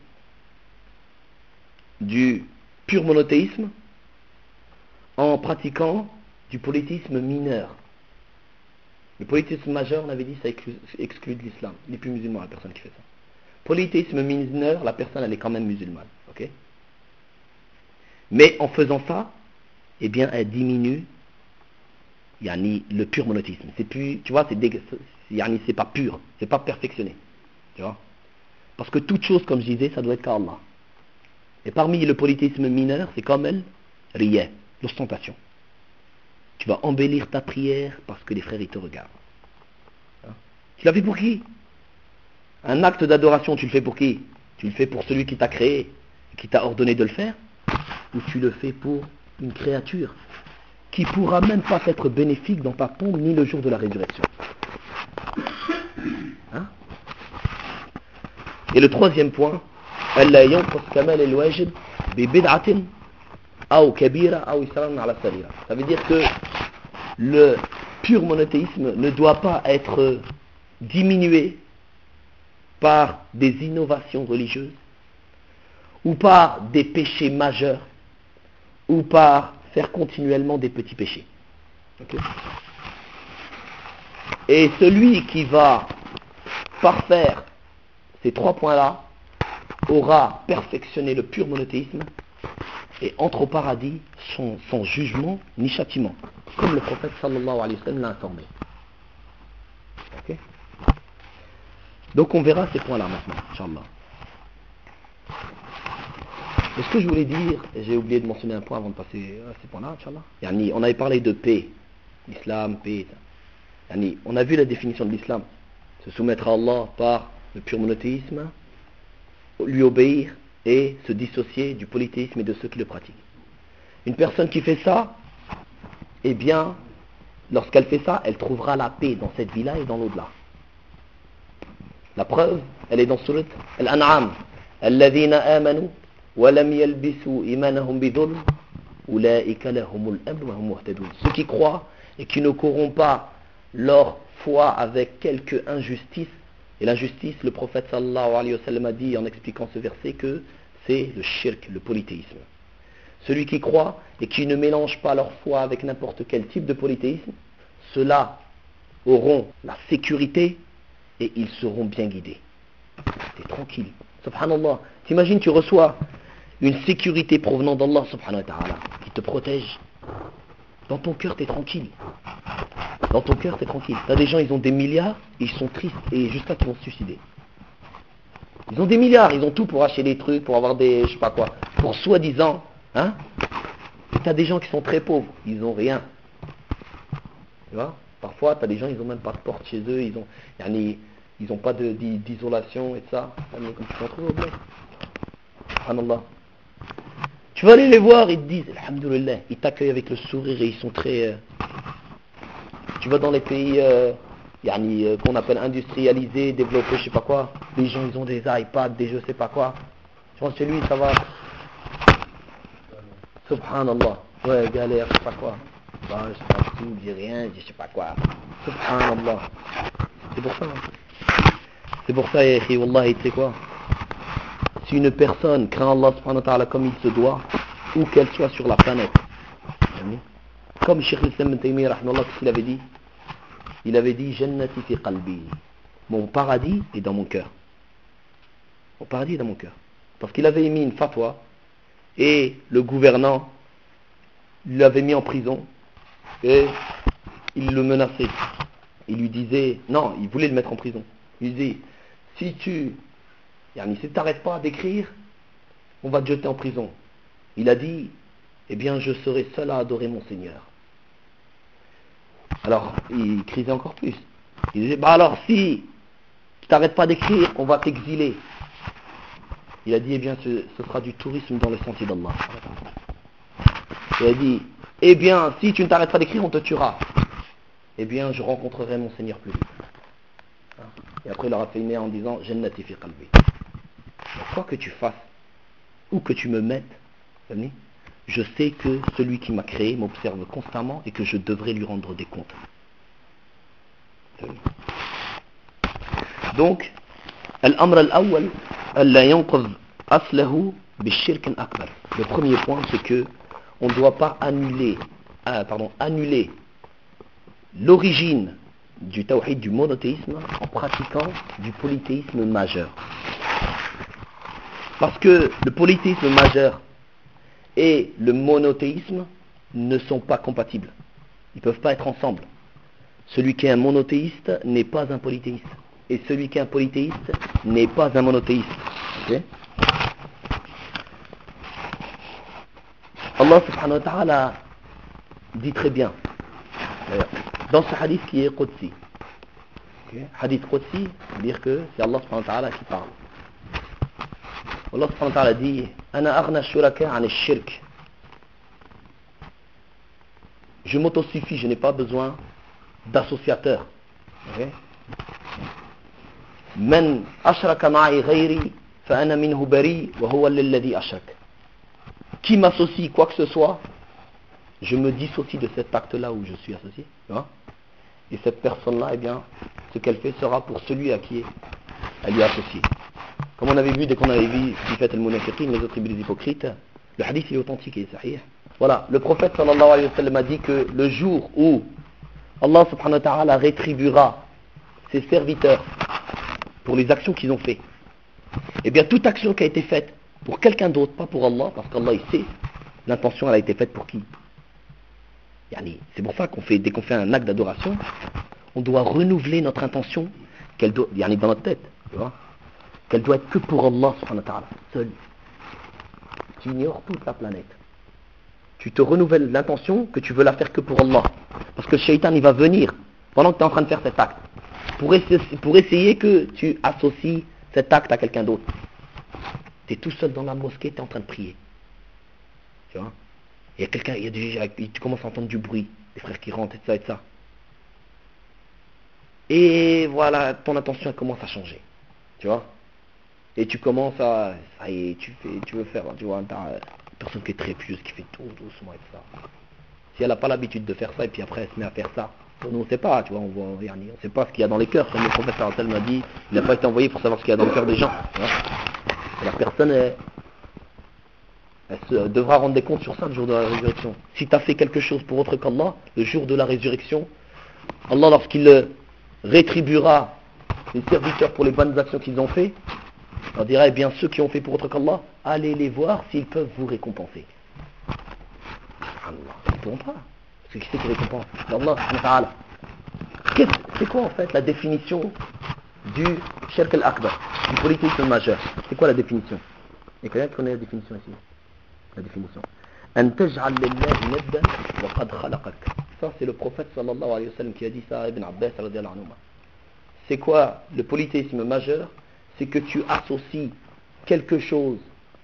du pur monothéisme en pratiquant du polythéisme mineur. Le polythéisme majeur, on avait dit, ça exclut, exclut de l'islam. Il n'est plus musulman, la personne qui fait ça. Polythéisme mineur, la personne, elle est quand même musulmane. Okay? Mais en faisant ça, eh bien, elle diminue yani, le pur monothéisme. C'est plus, tu vois, c'est, dég... yani, c'est pas pur, c'est pas perfectionné. Tu vois? Parce que toute chose, comme je disais, ça doit être qu'Allah. Et parmi le polythéisme mineur, c'est comme elle, riya, l'ostentation. Tu vas embellir ta prière parce que les frères ils te regardent. Hein? Tu l'as fait pour qui? Un acte d'adoration, tu le fais pour qui? Tu le fais pour celui qui t'a créé, qui t'a ordonné de le faire? Ou tu le fais pour une créature qui pourra même pas être bénéfique dans ta tombe ni le jour de la résurrection? Hein? Et le troisième point, ألا ينقص كمال الواجب ببدعة أو كبيرة أو إصرار على الصغيرة. Ça veut dire que le pur monothéisme ne doit pas être diminué par des innovations religieuses ou par des péchés majeurs ou par faire continuellement des petits péchés. Okay? Et celui qui va parfaire ces trois points-là aura perfectionné le pur monothéisme et entre au paradis sans, sans jugement ni châtiment, comme le prophète sallallahu alayhi wa sallam l'a informé. Okay? Donc on verra ces points-là maintenant, Inch'Allah. Et ce que je voulais dire, j'ai oublié de mentionner un point avant de passer à ces points-là, Inch'Allah. Yani, on avait parlé de paix, l'islam, paix. Yani, on a vu la définition de l'islam, se soumettre à Allah par le pur monothéisme, lui obéir et se dissocier du polythéisme et de ceux qui le pratiquent. Une personne qui fait ça, eh bien, lorsqu'elle fait ça, elle trouvera la paix dans cette vie-là et dans l'au-delà. La preuve, elle est dans Surat Al-An'am. Alladhina amanu wa lam yalbisu imanahum bidhulm ulaika lahumul amn wa hum muhtadun. Ceux qui croient et qui ne corrompent pas leur foi avec quelque injustice. Et l'injustice, le prophète sallallahu alayhi wa sallam a dit en expliquant ce verset que c'est le shirk, le polythéisme. Celui qui croit et qui ne mélange pas leur foi avec n'importe quel type de polythéisme, ceux-là auront la sécurité et ils seront bien guidés. T'es tranquille. Subhanallah. T'imagines, tu reçois une sécurité provenant d'Allah subhanahu wa ta'ala qui te protège. Dans ton cœur, t'es tranquille. Dans ton cœur, t'es tranquille. T'as des gens, ils ont des milliards, ils sont tristes et jusqu'à qu'ils vont se suicider. Ils ont des milliards, ils ont tout pour acheter des trucs, pour avoir des, je sais pas quoi, pour soi-disant, hein. Et t'as des gens qui sont très pauvres, ils ont rien. Tu vois? Parfois, t'as des gens, ils ont même pas de porte chez eux, ils ont, yani, ils ont pas de, d'isolation et ça. Comme tu t'en trouves au bloc. Subhanallah. Tu vas aller les voir, ils te disent, alhamdoulilah, ils t'accueillent avec le sourire et ils sont très... Euh... Tu vas dans les pays euh, yani, euh, qu'on appelle industrialisés, développés, je sais pas quoi, les gens, ils ont des iPads, des je sais pas quoi. Tu vois, chez lui, ça va. Subhanallah. Ouais, galère, je sais pas quoi. Bah, je sais pas tout, je dis rien, je sais pas quoi. Subhanallah. C'est pour ça. Hein. C'est pour ça, et Wallahi, tu sais quoi? Si une personne craint Allah subhanahu wa ta'ala comme il se doit, où qu'elle soit sur la planète, comme Cheikh Islam ibn Taymiyyah, qu'est-ce qu'il avait dit? Il avait dit Jannati fi qalbi. Mon paradis est dans mon cœur. Mon paradis est dans mon cœur. Parce qu'il avait émis une fatwa et le gouvernant l'avait mis en prison et il le menaçait. Il lui disait, non, il voulait le mettre en prison. Il lui disait, si tu yani, si tu n'arrêtes pas d'écrire, on va te jeter en prison. Il a dit, eh bien je serai seul à adorer mon Seigneur. Alors, il crisait encore plus. Il disait, bah alors si tu n'arrêtes pas d'écrire, on va t'exiler. Il a dit, eh bien ce, ce sera du tourisme dans le sentier d'Allah. Il a dit, eh bien, si tu ne t'arrêtes pas d'écrire, on te tuera. Eh bien, je rencontrerai mon Seigneur plus vite. Et après, il leur a fait une en disant, Jannati fi qalbi. Quoi que tu fasses, ou que tu me mettes, je sais que celui qui m'a créé m'observe constamment et que je devrais lui rendre des comptes. Donc, الأمر الأول ألا ينقض أصله بالشرك أكبر. Le premier point, c'est que on ne doit pas annuler, ah, pardon, annuler l'origine du tawhid, du monothéisme, en pratiquant du polythéisme majeur. Parce que le polythéisme majeur et le monothéisme ne sont pas compatibles. Ils ne peuvent pas être ensemble. Celui qui est un monothéiste n'est pas un polythéiste. Et celui qui est un polythéiste n'est pas un monothéiste. Okay? Allah subhanahu wa ta'ala dit très bien, dans ce hadith qui est Qudsi. Okay? Hadith Qudsi, dire que c'est Allah subhanahu wa ta'ala qui parle. Allah subhanahu wa ta'ala dit Ana aghna shuraka an ash-shirk. Je m'autosuffis, je n'ai pas besoin d'associateurs. Okay? Man ashraka ma'i ghayri fa ana minhu bari wa huwa alladhi ashrak. Qui m'associe quoi que ce soit, je me dissocie de cet acte-là où je suis associé. Hein? Et cette personne-là, eh bien, ce qu'elle fait sera pour celui à qui elle lui est associée. Comme on avait vu dès qu'on avait vu Sifat al-Munafiqin, les autres tribus hypocrites, le hadith il est authentique et sahih. Voilà, le prophète sallallahu alayhi wa sallam a dit que le jour où Allah subhanahu wa ta'ala rétribuera ses serviteurs pour les actions qu'ils ont fait, eh bien toute action qui a été faite pour quelqu'un d'autre, pas pour Allah, parce qu'Allah il sait, l'intention elle a été faite pour qui? Yani, c'est pour ça qu'on fait, dès qu'on fait un acte d'adoration, on doit renouveler notre intention qu'elle doit, yani dans notre tête, tu vois, qu'elle doit être que pour Allah subhanahu wa ta'ala, seul. Tu ignores toute la planète. Tu te renouvelles l'intention que tu veux la faire que pour Allah. Parce que le shaitan il va venir pendant que tu es en train de faire cet acte pour essayer, pour essayer que tu associes cet acte à quelqu'un d'autre. Tu es tout seul dans la mosquée, tu es en train de prier. Tu vois? Il y a quelqu'un, il y a des, tu commences à entendre du bruit, des frères qui rentrent et ça et ça. Et voilà, ton attention elle commence à changer. Tu vois? Et tu commences à, ça y est, tu fais, tu veux faire, tu vois, t'as une personne qui est très pieuse, qui fait tout doucement et tout ça. Si elle n'a pas l'habitude de faire ça, et puis après elle se met à faire ça, nous on ne sait pas, tu vois, on voit, on ne sait pas ce qu'il y a dans les cœurs, comme le prophète sallallahu m'a dit, il n'a pas été envoyé pour savoir ce qu'il y a dans le cœur des gens. Tu vois. Et la personne, elle, elle se, devra rendre des comptes sur ça le jour de la résurrection. Si tu as fait quelque chose pour autre qu'Allah, le jour de la résurrection, Allah, lorsqu'il rétribuera les serviteurs pour les bonnes actions qu'ils ont fait, on dirait, eh bien, ceux qui ont fait pour autre qu'Allah, allez les voir s'ils peuvent vous récompenser. Allah, ils ne pourront pas. Parce que qui c'est qui récompense? Allah. C'est quoi en fait la définition du shirk al-akbar, du polythéisme majeur? C'est quoi la définition? Et quelqu'un qui connaît la définition ici? La définition. An taj'al lillahi niddan wa qad khalaqak. Ça c'est le prophète sallallahu alayhi wa sallam qui a dit ça à Ibn Abbas radiyallahu anhu. C'est quoi le polythéisme majeur? C'est que tu associes quelque chose,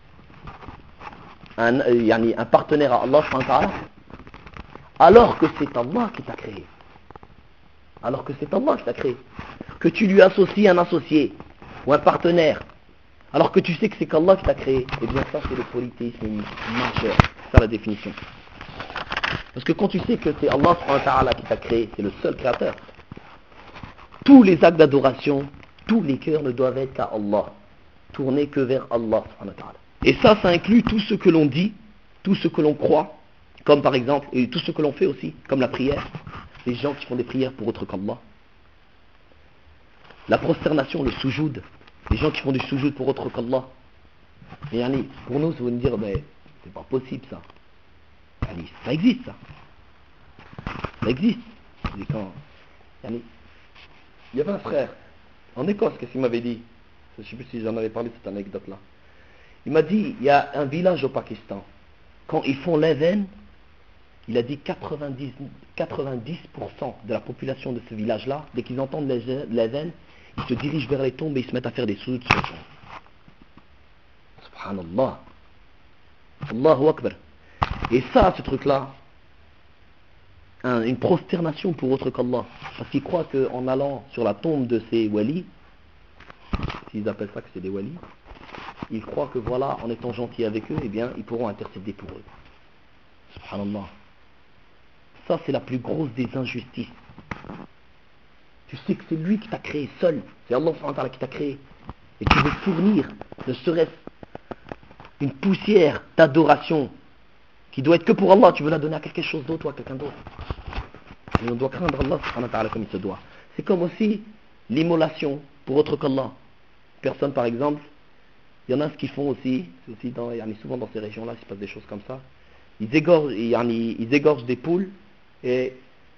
un, yani un partenaire à Allah subhanahu wa ta'ala, alors que c'est Allah qui t'a créé. Alors que c'est Allah qui t'a créé. Que tu lui associes un associé ou un partenaire, alors que tu sais que c'est qu'Allah qui t'a créé, eh bien ça c'est le polythéisme majeur. C'est ça la définition. Parce que quand tu sais que c'est Allah subhanahu wa ta'ala qui t'a créé, c'est le seul créateur, tous les actes d'adoration, tous les cœurs ne doivent être qu'à Allah, tournés que vers Allah subhanahu wa ta'ala. Et ça, ça inclut tout ce que l'on dit, tout ce que l'on croit, comme par exemple, et tout ce que l'on fait aussi, comme la prière, les gens qui font des prières pour autre qu'Allah, la prosternation, le soujoud, les gens qui font du soujoud pour autre qu'Allah. Et yani, pour nous, ça veut nous dire, mais c'est pas possible ça. Yani, ça existe ça. Ça existe. Et quand, yani, il y avait un frère, en Écosse, qu'est-ce qu'il m'avait dit? Je ne sais plus si j'en avais parlé de cette anecdote-là. Il m'a dit, il y a un village au Pakistan, quand ils font l'Aven, il a dit quatre-vingt-dix, quatre-vingt-dix pour cent de la population de ce village-là, dès qu'ils entendent l'Aven, ils se dirigent vers les tombes et ils se mettent à faire des souds sur les gens. Subhanallah. Allahu Akbar. Et ça, ce truc-là, un, une prosternation pour autre qu'Allah. Parce qu'ils croient qu'en allant sur la tombe de ces walis, s'ils appellent ça que c'est des walis, ils croient que voilà, en étant gentils avec eux, eh bien, ils pourront intercéder pour eux. Subhanallah. Ça, c'est la plus grosse des injustices. Tu sais que c'est lui qui t'a créé seul. C'est Allah subhanahu wa ta'ala qui t'a créé. Et tu veux fournir, ne serait-ce une poussière d'adoration qui doit être que pour Allah, tu veux la donner à quelque chose d'autre ou à quelqu'un d'autre. Et on doit craindre Allah subhanahu wa ta'ala comme il se doit. C'est comme aussi l'immolation pour autre qu'Allah. Personne, par exemple, il y en a ce qu'ils font aussi, c'est aussi dans, souvent dans ces régions-là, il se passe des choses comme ça. Ils égorgent, ils, ils égorgent des poules et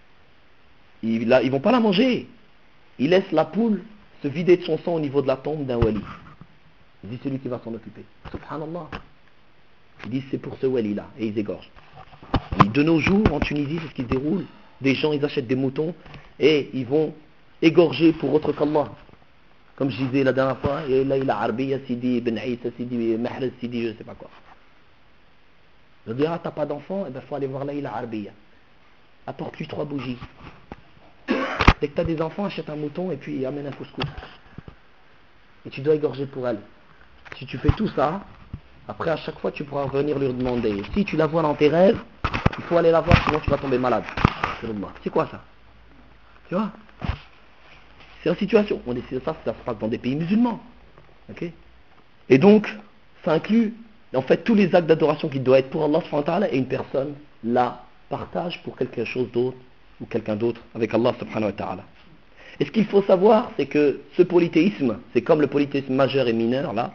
ils ne vont pas la manger. Ils laissent la poule se vider de son sang au niveau de la tombe d'un wali. Ils disent c'est lui qui va s'en occuper. Subhanallah. Ils disent c'est pour ce wali-là et ils égorgent. Et de nos jours, en Tunisie, c'est ce qui se déroule. Des gens, ils achètent des moutons et ils vont égorger pour autre qu'Allah. Comme je disais la dernière fois, et là il a Arbiya, Sidi, Ben Aïssa, Sidi, Mahrez, Sidi, je ne sais pas quoi. Je dis, ah, t'as pas d'enfant, il eh ben, faut aller voir là il a Arbiya. Apporte-lui trois bougies. Dès que tu as des enfants, achète un mouton et puis amène un couscous. Et tu dois égorger pour elle. Si tu fais tout ça, après à chaque fois tu pourras revenir lui demander. Si tu la vois dans tes rêves, il faut aller la voir, sinon tu vas tomber malade. C'est quoi ça? Tu vois? C'est la situation. On décide ça, ça se passe dans des pays musulmans. Okay? Et donc, ça inclut en fait tous les actes d'adoration qui doivent être pour Allah subhanahu wa ta'ala et une personne la partage pour quelque chose d'autre ou quelqu'un d'autre avec Allah subhanahu wa ta'ala. Et ce qu'il faut savoir, c'est que ce polythéisme, c'est comme le polythéisme majeur et mineur là,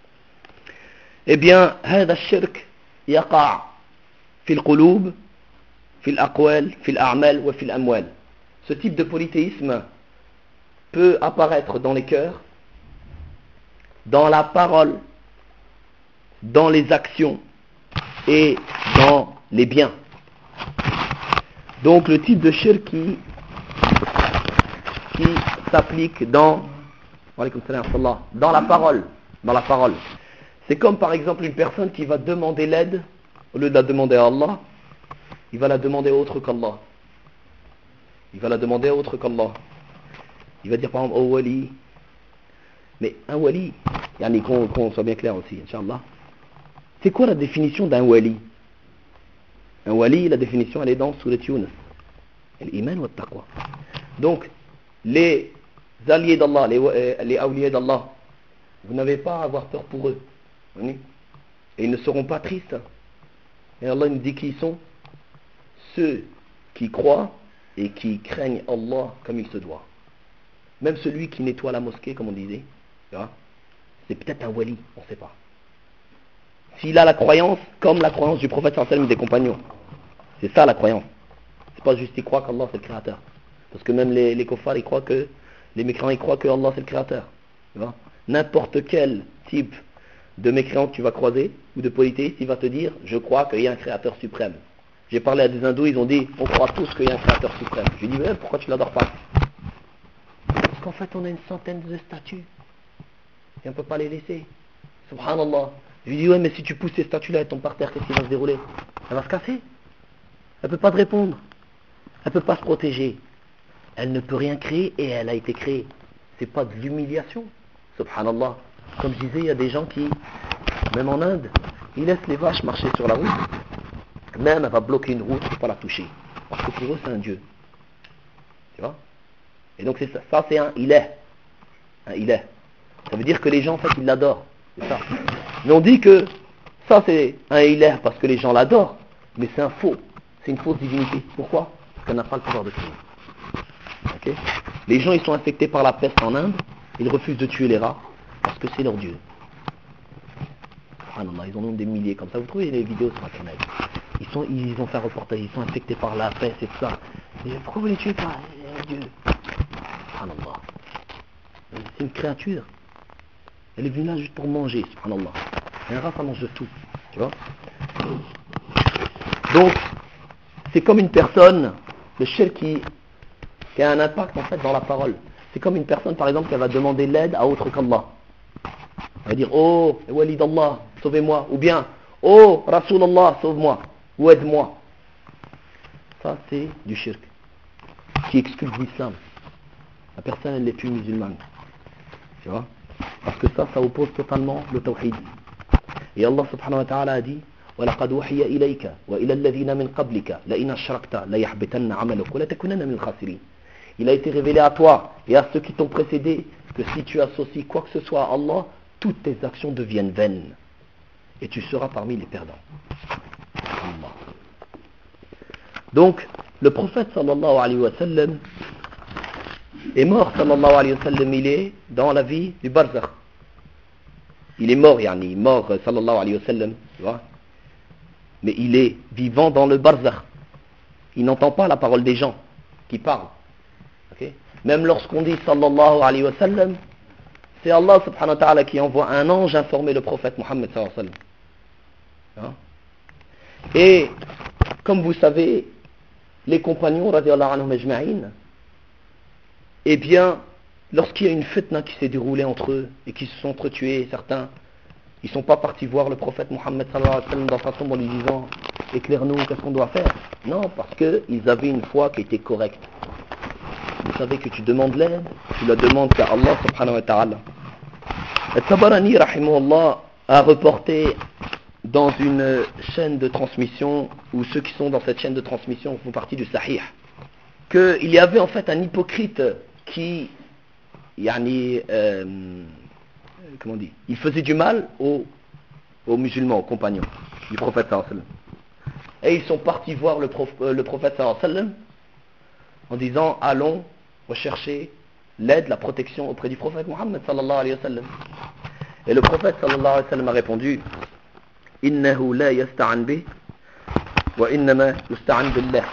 eh bien, هذا الشرك يقع في القلوب في الأقوال في الأعمال وفي الأموال. Ce type de polythéisme peut apparaître dans les cœurs, dans la parole, dans les actions et dans les biens. Donc le type de shirk qui, qui s'applique dans, dans la parole, dans la parole. C'est comme par exemple une personne qui va demander l'aide, au lieu de la demander à Allah, il va la demander à autre qu'Allah. Il va la demander à autre qu'Allah. Il va dire par exemple, oh wali. Mais un wali, yani, qu'on, qu'on soit bien clair aussi, Inch'Allah. C'est quoi la définition d'un wali? Un wali, la définition, elle est dans Surat Yunus. L'iman wa taqwa. Donc, les alliés d'Allah, les, euh, les awliyas d'Allah, vous n'avez pas à avoir peur pour eux. Et ils ne seront pas tristes. Et Allah nous dit qui ils sont? Ceux qui croient et qui craignent Allah comme il se doit. Même celui qui nettoie la mosquée, comme on disait, c'est peut-être un wali, on ne sait pas. S'il a la croyance, comme la croyance du prophète sallallahu alayhi wa sallam et des compagnons. C'est ça la croyance. C'est pas juste qu'ils croient qu'Allah c'est le créateur. Parce que même les, les kuffars, ils croient que, les mécréants, ils croient que Allah c'est le créateur. N'importe quel type de mécréant que tu vas croiser, ou de polythéiste, il va te dire, je crois qu'il y a un créateur suprême. J'ai parlé à des hindous, ils ont dit, on croit tous qu'il y a un créateur suprême. Je lui ai dit, mais pourquoi tu l'adores pas? Parce qu'en fait, on a une centaine de statues. Et on ne peut pas les laisser. Subhanallah. Je lui dis, ouais, mais si tu pousses ces statues-là, elles tombent par terre, qu'est-ce qui va se dérouler? Elle va se casser. Elle ne peut pas te répondre. Elle ne peut pas se protéger. Elle ne peut rien créer et elle a été créée. C'est pas de l'humiliation. Subhanallah. Comme je disais, il y a des gens qui, même en Inde, ils laissent les vaches marcher sur la route. Même elle va bloquer une route, il ne faut pas la toucher. Parce que pour eux, c'est un dieu. Tu vois? Et donc c'est ça, ça c'est un il est. Un il est. Ça veut dire que les gens, en fait, ils l'adorent. C'est ça. Mais on dit que ça c'est un il est parce que les gens l'adorent. Mais c'est un faux. C'est une fausse divinité. Pourquoi? Parce qu'elle n'a pas le pouvoir de créer. Okay? Les gens, ils sont infectés par la peste en Inde. Ils refusent de tuer les rats parce que c'est leur dieu. Subhanallah, ils en ont des milliers comme ça. Vous trouvez les vidéos sur internet. Ils, sont, ils ont fait un reportage, ils sont infectés par la peste et tout ça. Et pourquoi vous les tuez pas? Dieu. Subhanallah. C'est une créature. Elle est venue là juste pour manger, subhanallah. Et un rat, ça mange de tout. Tu vois? Donc, c'est comme une personne, le shirk qui, qui a un impact en fait dans la parole. C'est comme une personne, par exemple, qui va demander l'aide à autre qu'Allah. Elle va dire, oh, Walid Allah, sauvez-moi. Ou bien, oh, Rasulallah, sauve-moi. Ou aide-moi. Ça, c'est du shirk, qui expulse l'islam. La personne, elle n'est plus musulmane. Tu vois? Parce que ça, ça oppose totalement le tawhid. Et Allah subhanahu wa ta'ala a dit وَلَقَدْ وَحِيَ إِلَيْكَ وَإِلَى الَّذِينَ مِنْ قَبْلِكَ لَإِنْ أَشْرَكْتَ لَيَحْبِطَنَّ عَمَلُكَ وَلَتَكُونَنَّ مِنَ الْخَاسِرِينَ. Il a été révélé à toi et à ceux qui t'ont précédé que si tu associes quoi que ce soit à Allah, toutes tes actions deviennent vaines et tu seras parmi les perdants. Allah. Donc, le prophète sallallahu alayhi wa sallam est mort, sallallahu alayhi wa sallam, il est dans la vie du barzakh. Il est mort, yani, mort, sallallahu alayhi wa sallam, tu vois. Mais il est vivant dans le barzakh. Il n'entend pas la parole des gens qui parlent. Okay? Même lorsqu'on dit sallallahu alayhi wa sallam, c'est Allah subhanahu wa ta'ala qui envoie un ange informer le prophète Mohammed sallallahu alayhi wa sallam. Hein? Et comme vous savez, les compagnons radiyallahu anhum ajma'in, eh bien, lorsqu'il y a une fitna qui s'est déroulée entre eux et qui se sont entretués, certains, ils ne sont pas partis voir le prophète Mohammed sallallahu alayhi wa sallam dans sa tombe en lui disant éclaire-nous, qu'est-ce qu'on doit faire? Non, parce qu'ils avaient une foi qui était correcte. Vous savez que tu demandes l'aide, tu la demandes qu'à Allah subhanahu wa ta'ala. Tabarani rahimahullah a reporté dans une chaîne de transmission, où ceux qui sont dans cette chaîne de transmission font partie du Sahih, qu'il y avait en fait un hypocrite qui, yani, euh, comment on dit, il faisait du mal aux, aux musulmans, aux compagnons du prophète sallallahu alayhi wa sallam. Et ils sont partis voir le, prof, euh, le prophète sallallahu alayhi wa sallam en disant allons rechercher l'aide, la protection auprès du prophète Mohammed sallallahu alayhi wa sallam. Et le prophète sallallahu alayhi wa sallam a répondu innahu la yasta'an bih wa innama yusta'an billah.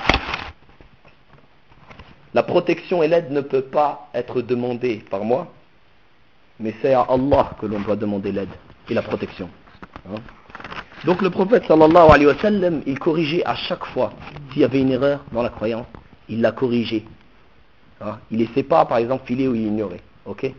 La protection et l'aide ne peut pas être demandée par moi, mais c'est à Allah que l'on doit demander l'aide et la protection. Hein? Donc le prophète sallallahu alayhi wa sallam, il corrigeait à chaque fois s'il y avait une erreur dans la croyance, il la corrigeait. Hein? Il ne laissait pas, par exemple, filer ou ignorer. Okay?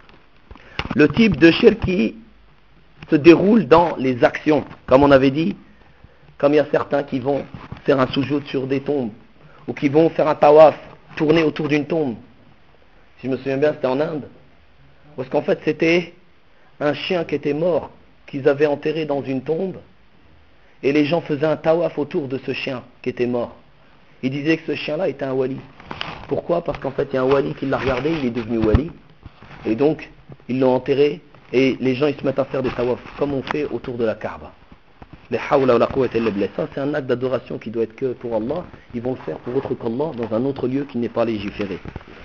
Le type de shirk qui se déroule dans les actions, comme on avait dit, comme il y a certains qui vont faire un soujoud sur des tombes, ou qui vont faire un tawaf, tourner autour d'une tombe. Si je me souviens bien, c'était en Inde. Parce qu'en fait, c'était un chien qui était mort, qu'ils avaient enterré dans une tombe, et les gens faisaient un tawaf autour de ce chien qui était mort. Ils disaient que ce chien-là était un wali. Pourquoi? Parce qu'en fait, il y a un wali qui l'a regardé, il est devenu wali, et donc, ils l'ont enterré, et les gens, ils se mettent à faire des tawaf, comme on fait autour de la Kaaba. Les hawla wa la quwwata illa billah. Ça, c'est un acte d'adoration qui doit être que pour Allah. Ils vont le faire pour autre qu'Allah, dans un autre lieu qui n'est pas légiféré.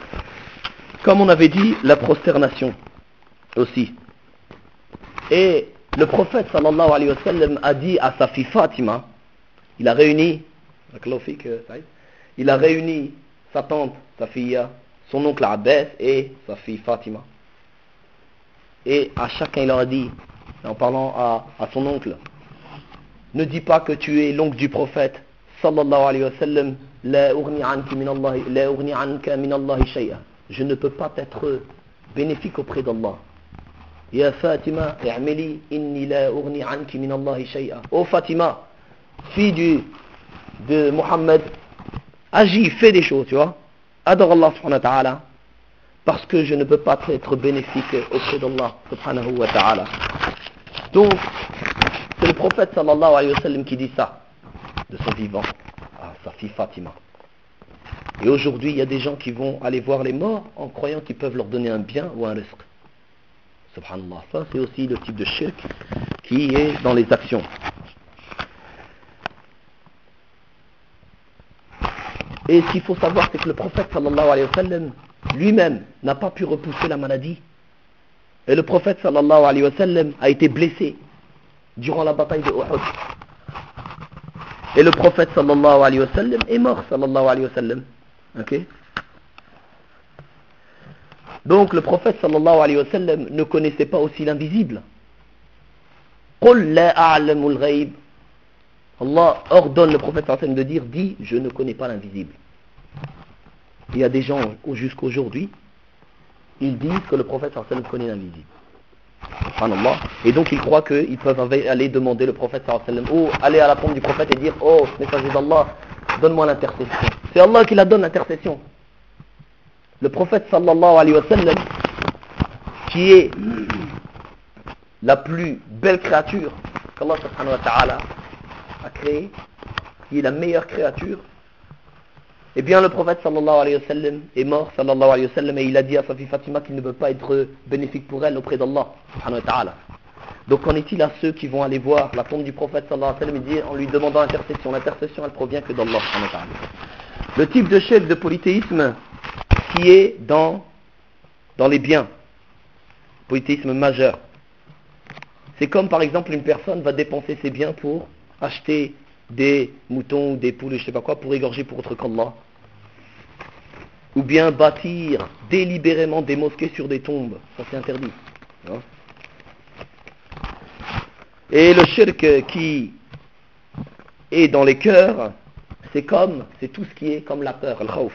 Comme on avait dit, la prosternation aussi. Et le prophète sallallahu alayhi wa sallam a dit à sa fille Fatima, il a réuni, il a réuni sa tante, sa fille, son oncle Abbas et sa fille Fatima. Et à chacun il leur a dit, en parlant à, à son oncle, ne dis pas que tu es l'oncle du prophète sallallahu alayhi wa sallam, la ughni anka min Allah, la ughni anka min Allah shay'a. Je ne peux pas être bénéfique auprès d'Allah. Ya Fatima, i'mili inni la ughni anki min Allah shay'a. Oh Fatima, fille du, de Mohammed, agis, fais des choses, tu vois. Adore Allah subhanahu wa ta'ala, parce que je ne peux pas être bénéfique auprès d'Allah subhanahu wa ta'ala. Donc, c'est le prophète sallallahu alayhi wa sallam qui dit ça, de son vivant, à sa fille Fatima. Et aujourd'hui, il y a des gens qui vont aller voir les morts en croyant qu'ils peuvent leur donner un bien ou un risque. Subhanallah, ça c'est aussi le type de shirk qui est dans les actions. Et ce qu'il faut savoir, c'est que le prophète sallallahu alayhi wa sallam, lui-même, n'a pas pu repousser la maladie. Et le prophète sallallahu alayhi wa sallam a été blessé durant la bataille de Uhud. Et le prophète sallallahu alayhi wa sallam est mort sallallahu alayhi wa sallam. Ok? Donc le prophète sallallahu alayhi wa sallam ne connaissait pas aussi l'invisible. Qul la a'lamul ghayb. Allah ordonne le prophète sallallahu alayhi wa sallam de dire, dis, je ne connais pas l'invisible. Il y a des gens jusqu'aujourd'hui, ils disent que le prophète sallallahu alayhi wa sallam connaît l'invisible. Subhanallah. Et donc ils croient qu'ils peuvent aller demander le prophète sallallahu alayhi wa sallam, ou aller à la tombe du prophète et dire, oh messager d'Allah, donne-moi l'intercession. C'est Allah qui la donne, l'intercession. Le prophète sallallahu alayhi wa sallam, qui est la plus belle créature qu'Allah subhanahu wa ta'ala a créée, qui est la meilleure créature, eh bien le prophète sallallahu alayhi wa sallam est mort sallallahu alayhi wa sallam et il a dit à sa fille Fatima qu'il ne veut pas être bénéfique pour elle auprès d'Allah subhanahu wa ta'ala. Donc qu'en est-il à ceux qui vont aller voir la tombe du prophète sallallahu alayhi wa sallam et dire en lui demandant l'intercession? L'intercession elle provient que d'Allah subhanahu wa ta'ala. Le type de chef de polythéisme qui est dans, dans les biens, polythéisme majeur. C'est comme par exemple une personne va dépenser ses biens pour acheter des moutons ou des poules, je sais pas quoi, pour égorger pour autre qu'Allah. Ou bien bâtir délibérément des mosquées sur des tombes. Ça c'est interdit. Hein? Et le shirk qui est dans les cœurs, c'est comme, c'est tout ce qui est comme la peur, le khawf.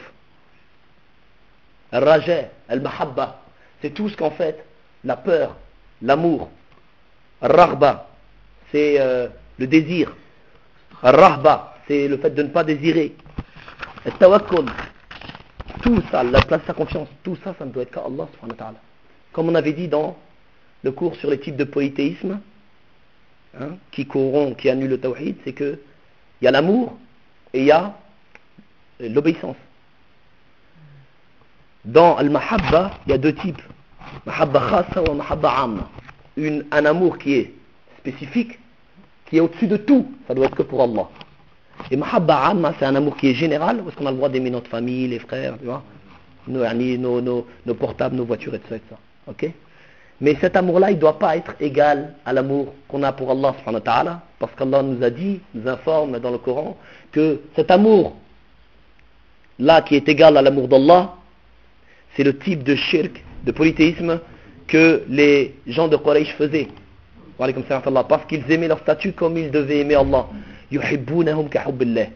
Al-raja, al-mahabba, c'est tout ce qu'en fait, la peur, l'amour. Al-raghba, c'est euh, le désir. Al-rahba, c'est le fait de ne pas désirer. Al-tawakkul, tout ça, la place de sa confiance, tout ça, ça ne peut être qu'à Allah subhanahu wa ta'ala. Comme on avait dit dans le cours sur les types de polythéisme, hein, qui corrompt, qui annule le tawhid, c'est que il y a l'amour et il y a l'obéissance. Dans al-mahabba, il y a deux types. Mahabba khassa ou mahabba amma. Une, un amour qui est spécifique, qui est au-dessus de tout, ça doit être que pour Allah. Et mahabba amma, c'est un amour qui est général, parce qu'on a le droit d'aimer notre famille, les frères, tu vois, nos, nos, nos, nos portables, nos voitures, et tout ça, et tout ça. Ok? Mais cet amour-là, il ne doit pas être égal à l'amour qu'on a pour Allah subhanahu wa ta'ala, parce qu'Allah nous a dit, nous informe dans le Coran, que cet amour-là qui est égal à l'amour d'Allah, c'est le type de shirk, de polythéisme que les gens de Quraysh faisaient. Parce qu'ils aimaient leur statut comme ils devaient aimer Allah. Yuhibbunahum ka hubbillah.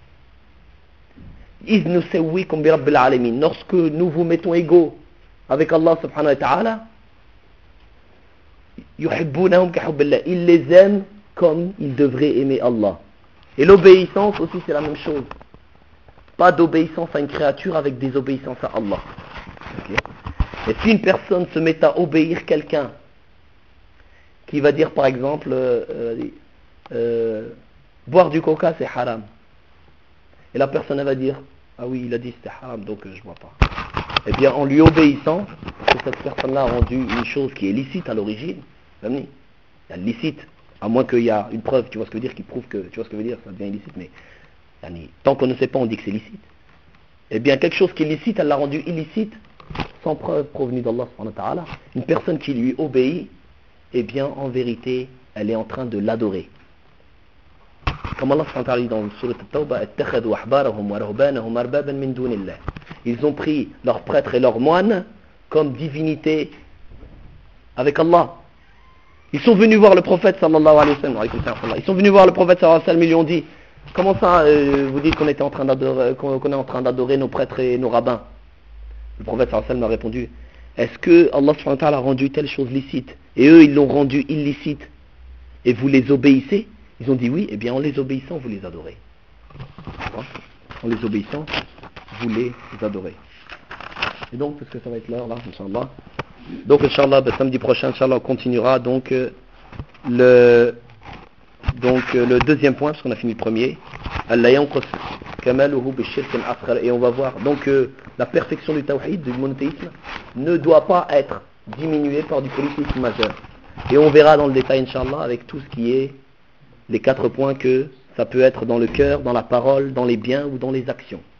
Iz nusawwikum bi rabbil alamin. Lorsque nous vous mettons égaux avec Allah subhanahu wa ta'ala, yuhibbunahum ka hubbillah. Ils les aiment comme ils devraient aimer Allah. Et l'obéissance aussi c'est la même chose. Pas d'obéissance à une créature avec des obéissances à Allah. Okay. Et si une personne se met à obéir quelqu'un qui va dire par exemple euh, euh, euh, boire du coca c'est haram, et la personne elle va dire ah oui il a dit c'était haram donc euh, je bois pas, et bien en lui obéissant, parce que cette personne là a rendu une chose qui est licite à l'origine, il y a licite, à moins qu'il y a une preuve, tu vois ce que je veux dire, qui prouve que, tu vois ce que je veux dire, ça devient illicite, mais tant qu'on ne sait pas on dit que c'est licite. Et bien quelque chose qui est licite elle l'a rendu illicite sans preuve provenue d'Allah subhanahu wa ta'ala. Une personne qui lui obéit, eh bien en vérité elle est en train de l'adorer. Comme Allah subhanahu wa ta'ala dit dans le surat At-Tawbah, ittakhadhu ahbarahum wa ruhbanahum arbaban min dunillah. Ils ont pris leurs prêtres et leurs moines comme divinité avec Allah. Ils sont venus voir le prophète sallallahu alayhi wa sallam. Ils sont venus voir le prophète sallallahu alayhi wa sallam, ils lui ont dit comment ça euh, vous dites qu'on était en train d'adorer qu'on, qu'on est en train d'adorer nos prêtres et nos rabbins? Le prophète sallallahu alayhi wa sallam a répondu est-ce que Allah subhanahu wa ta'ala a rendu telle chose licite et eux ils l'ont rendu illicite et vous les obéissez? Ils ont dit oui, et bien en les obéissant vous les adorez. En les obéissant vous les adorez. Et donc parce que ça va être l'heure là, Inch'Allah. Donc Inch'Allah, ben, samedi prochain, Inch'Allah, on continuera donc euh, le donc euh, le deuxième point, parce qu'on a fini le premier. Et on va voir donc euh, la perfection du tawhid, du monothéisme, ne doit pas être diminuée par du polythéisme majeur. Et on verra dans le détail, Inch'Allah, avec tout ce qui est les quatre points que ça peut être dans le cœur, dans la parole, dans les biens ou dans les actions.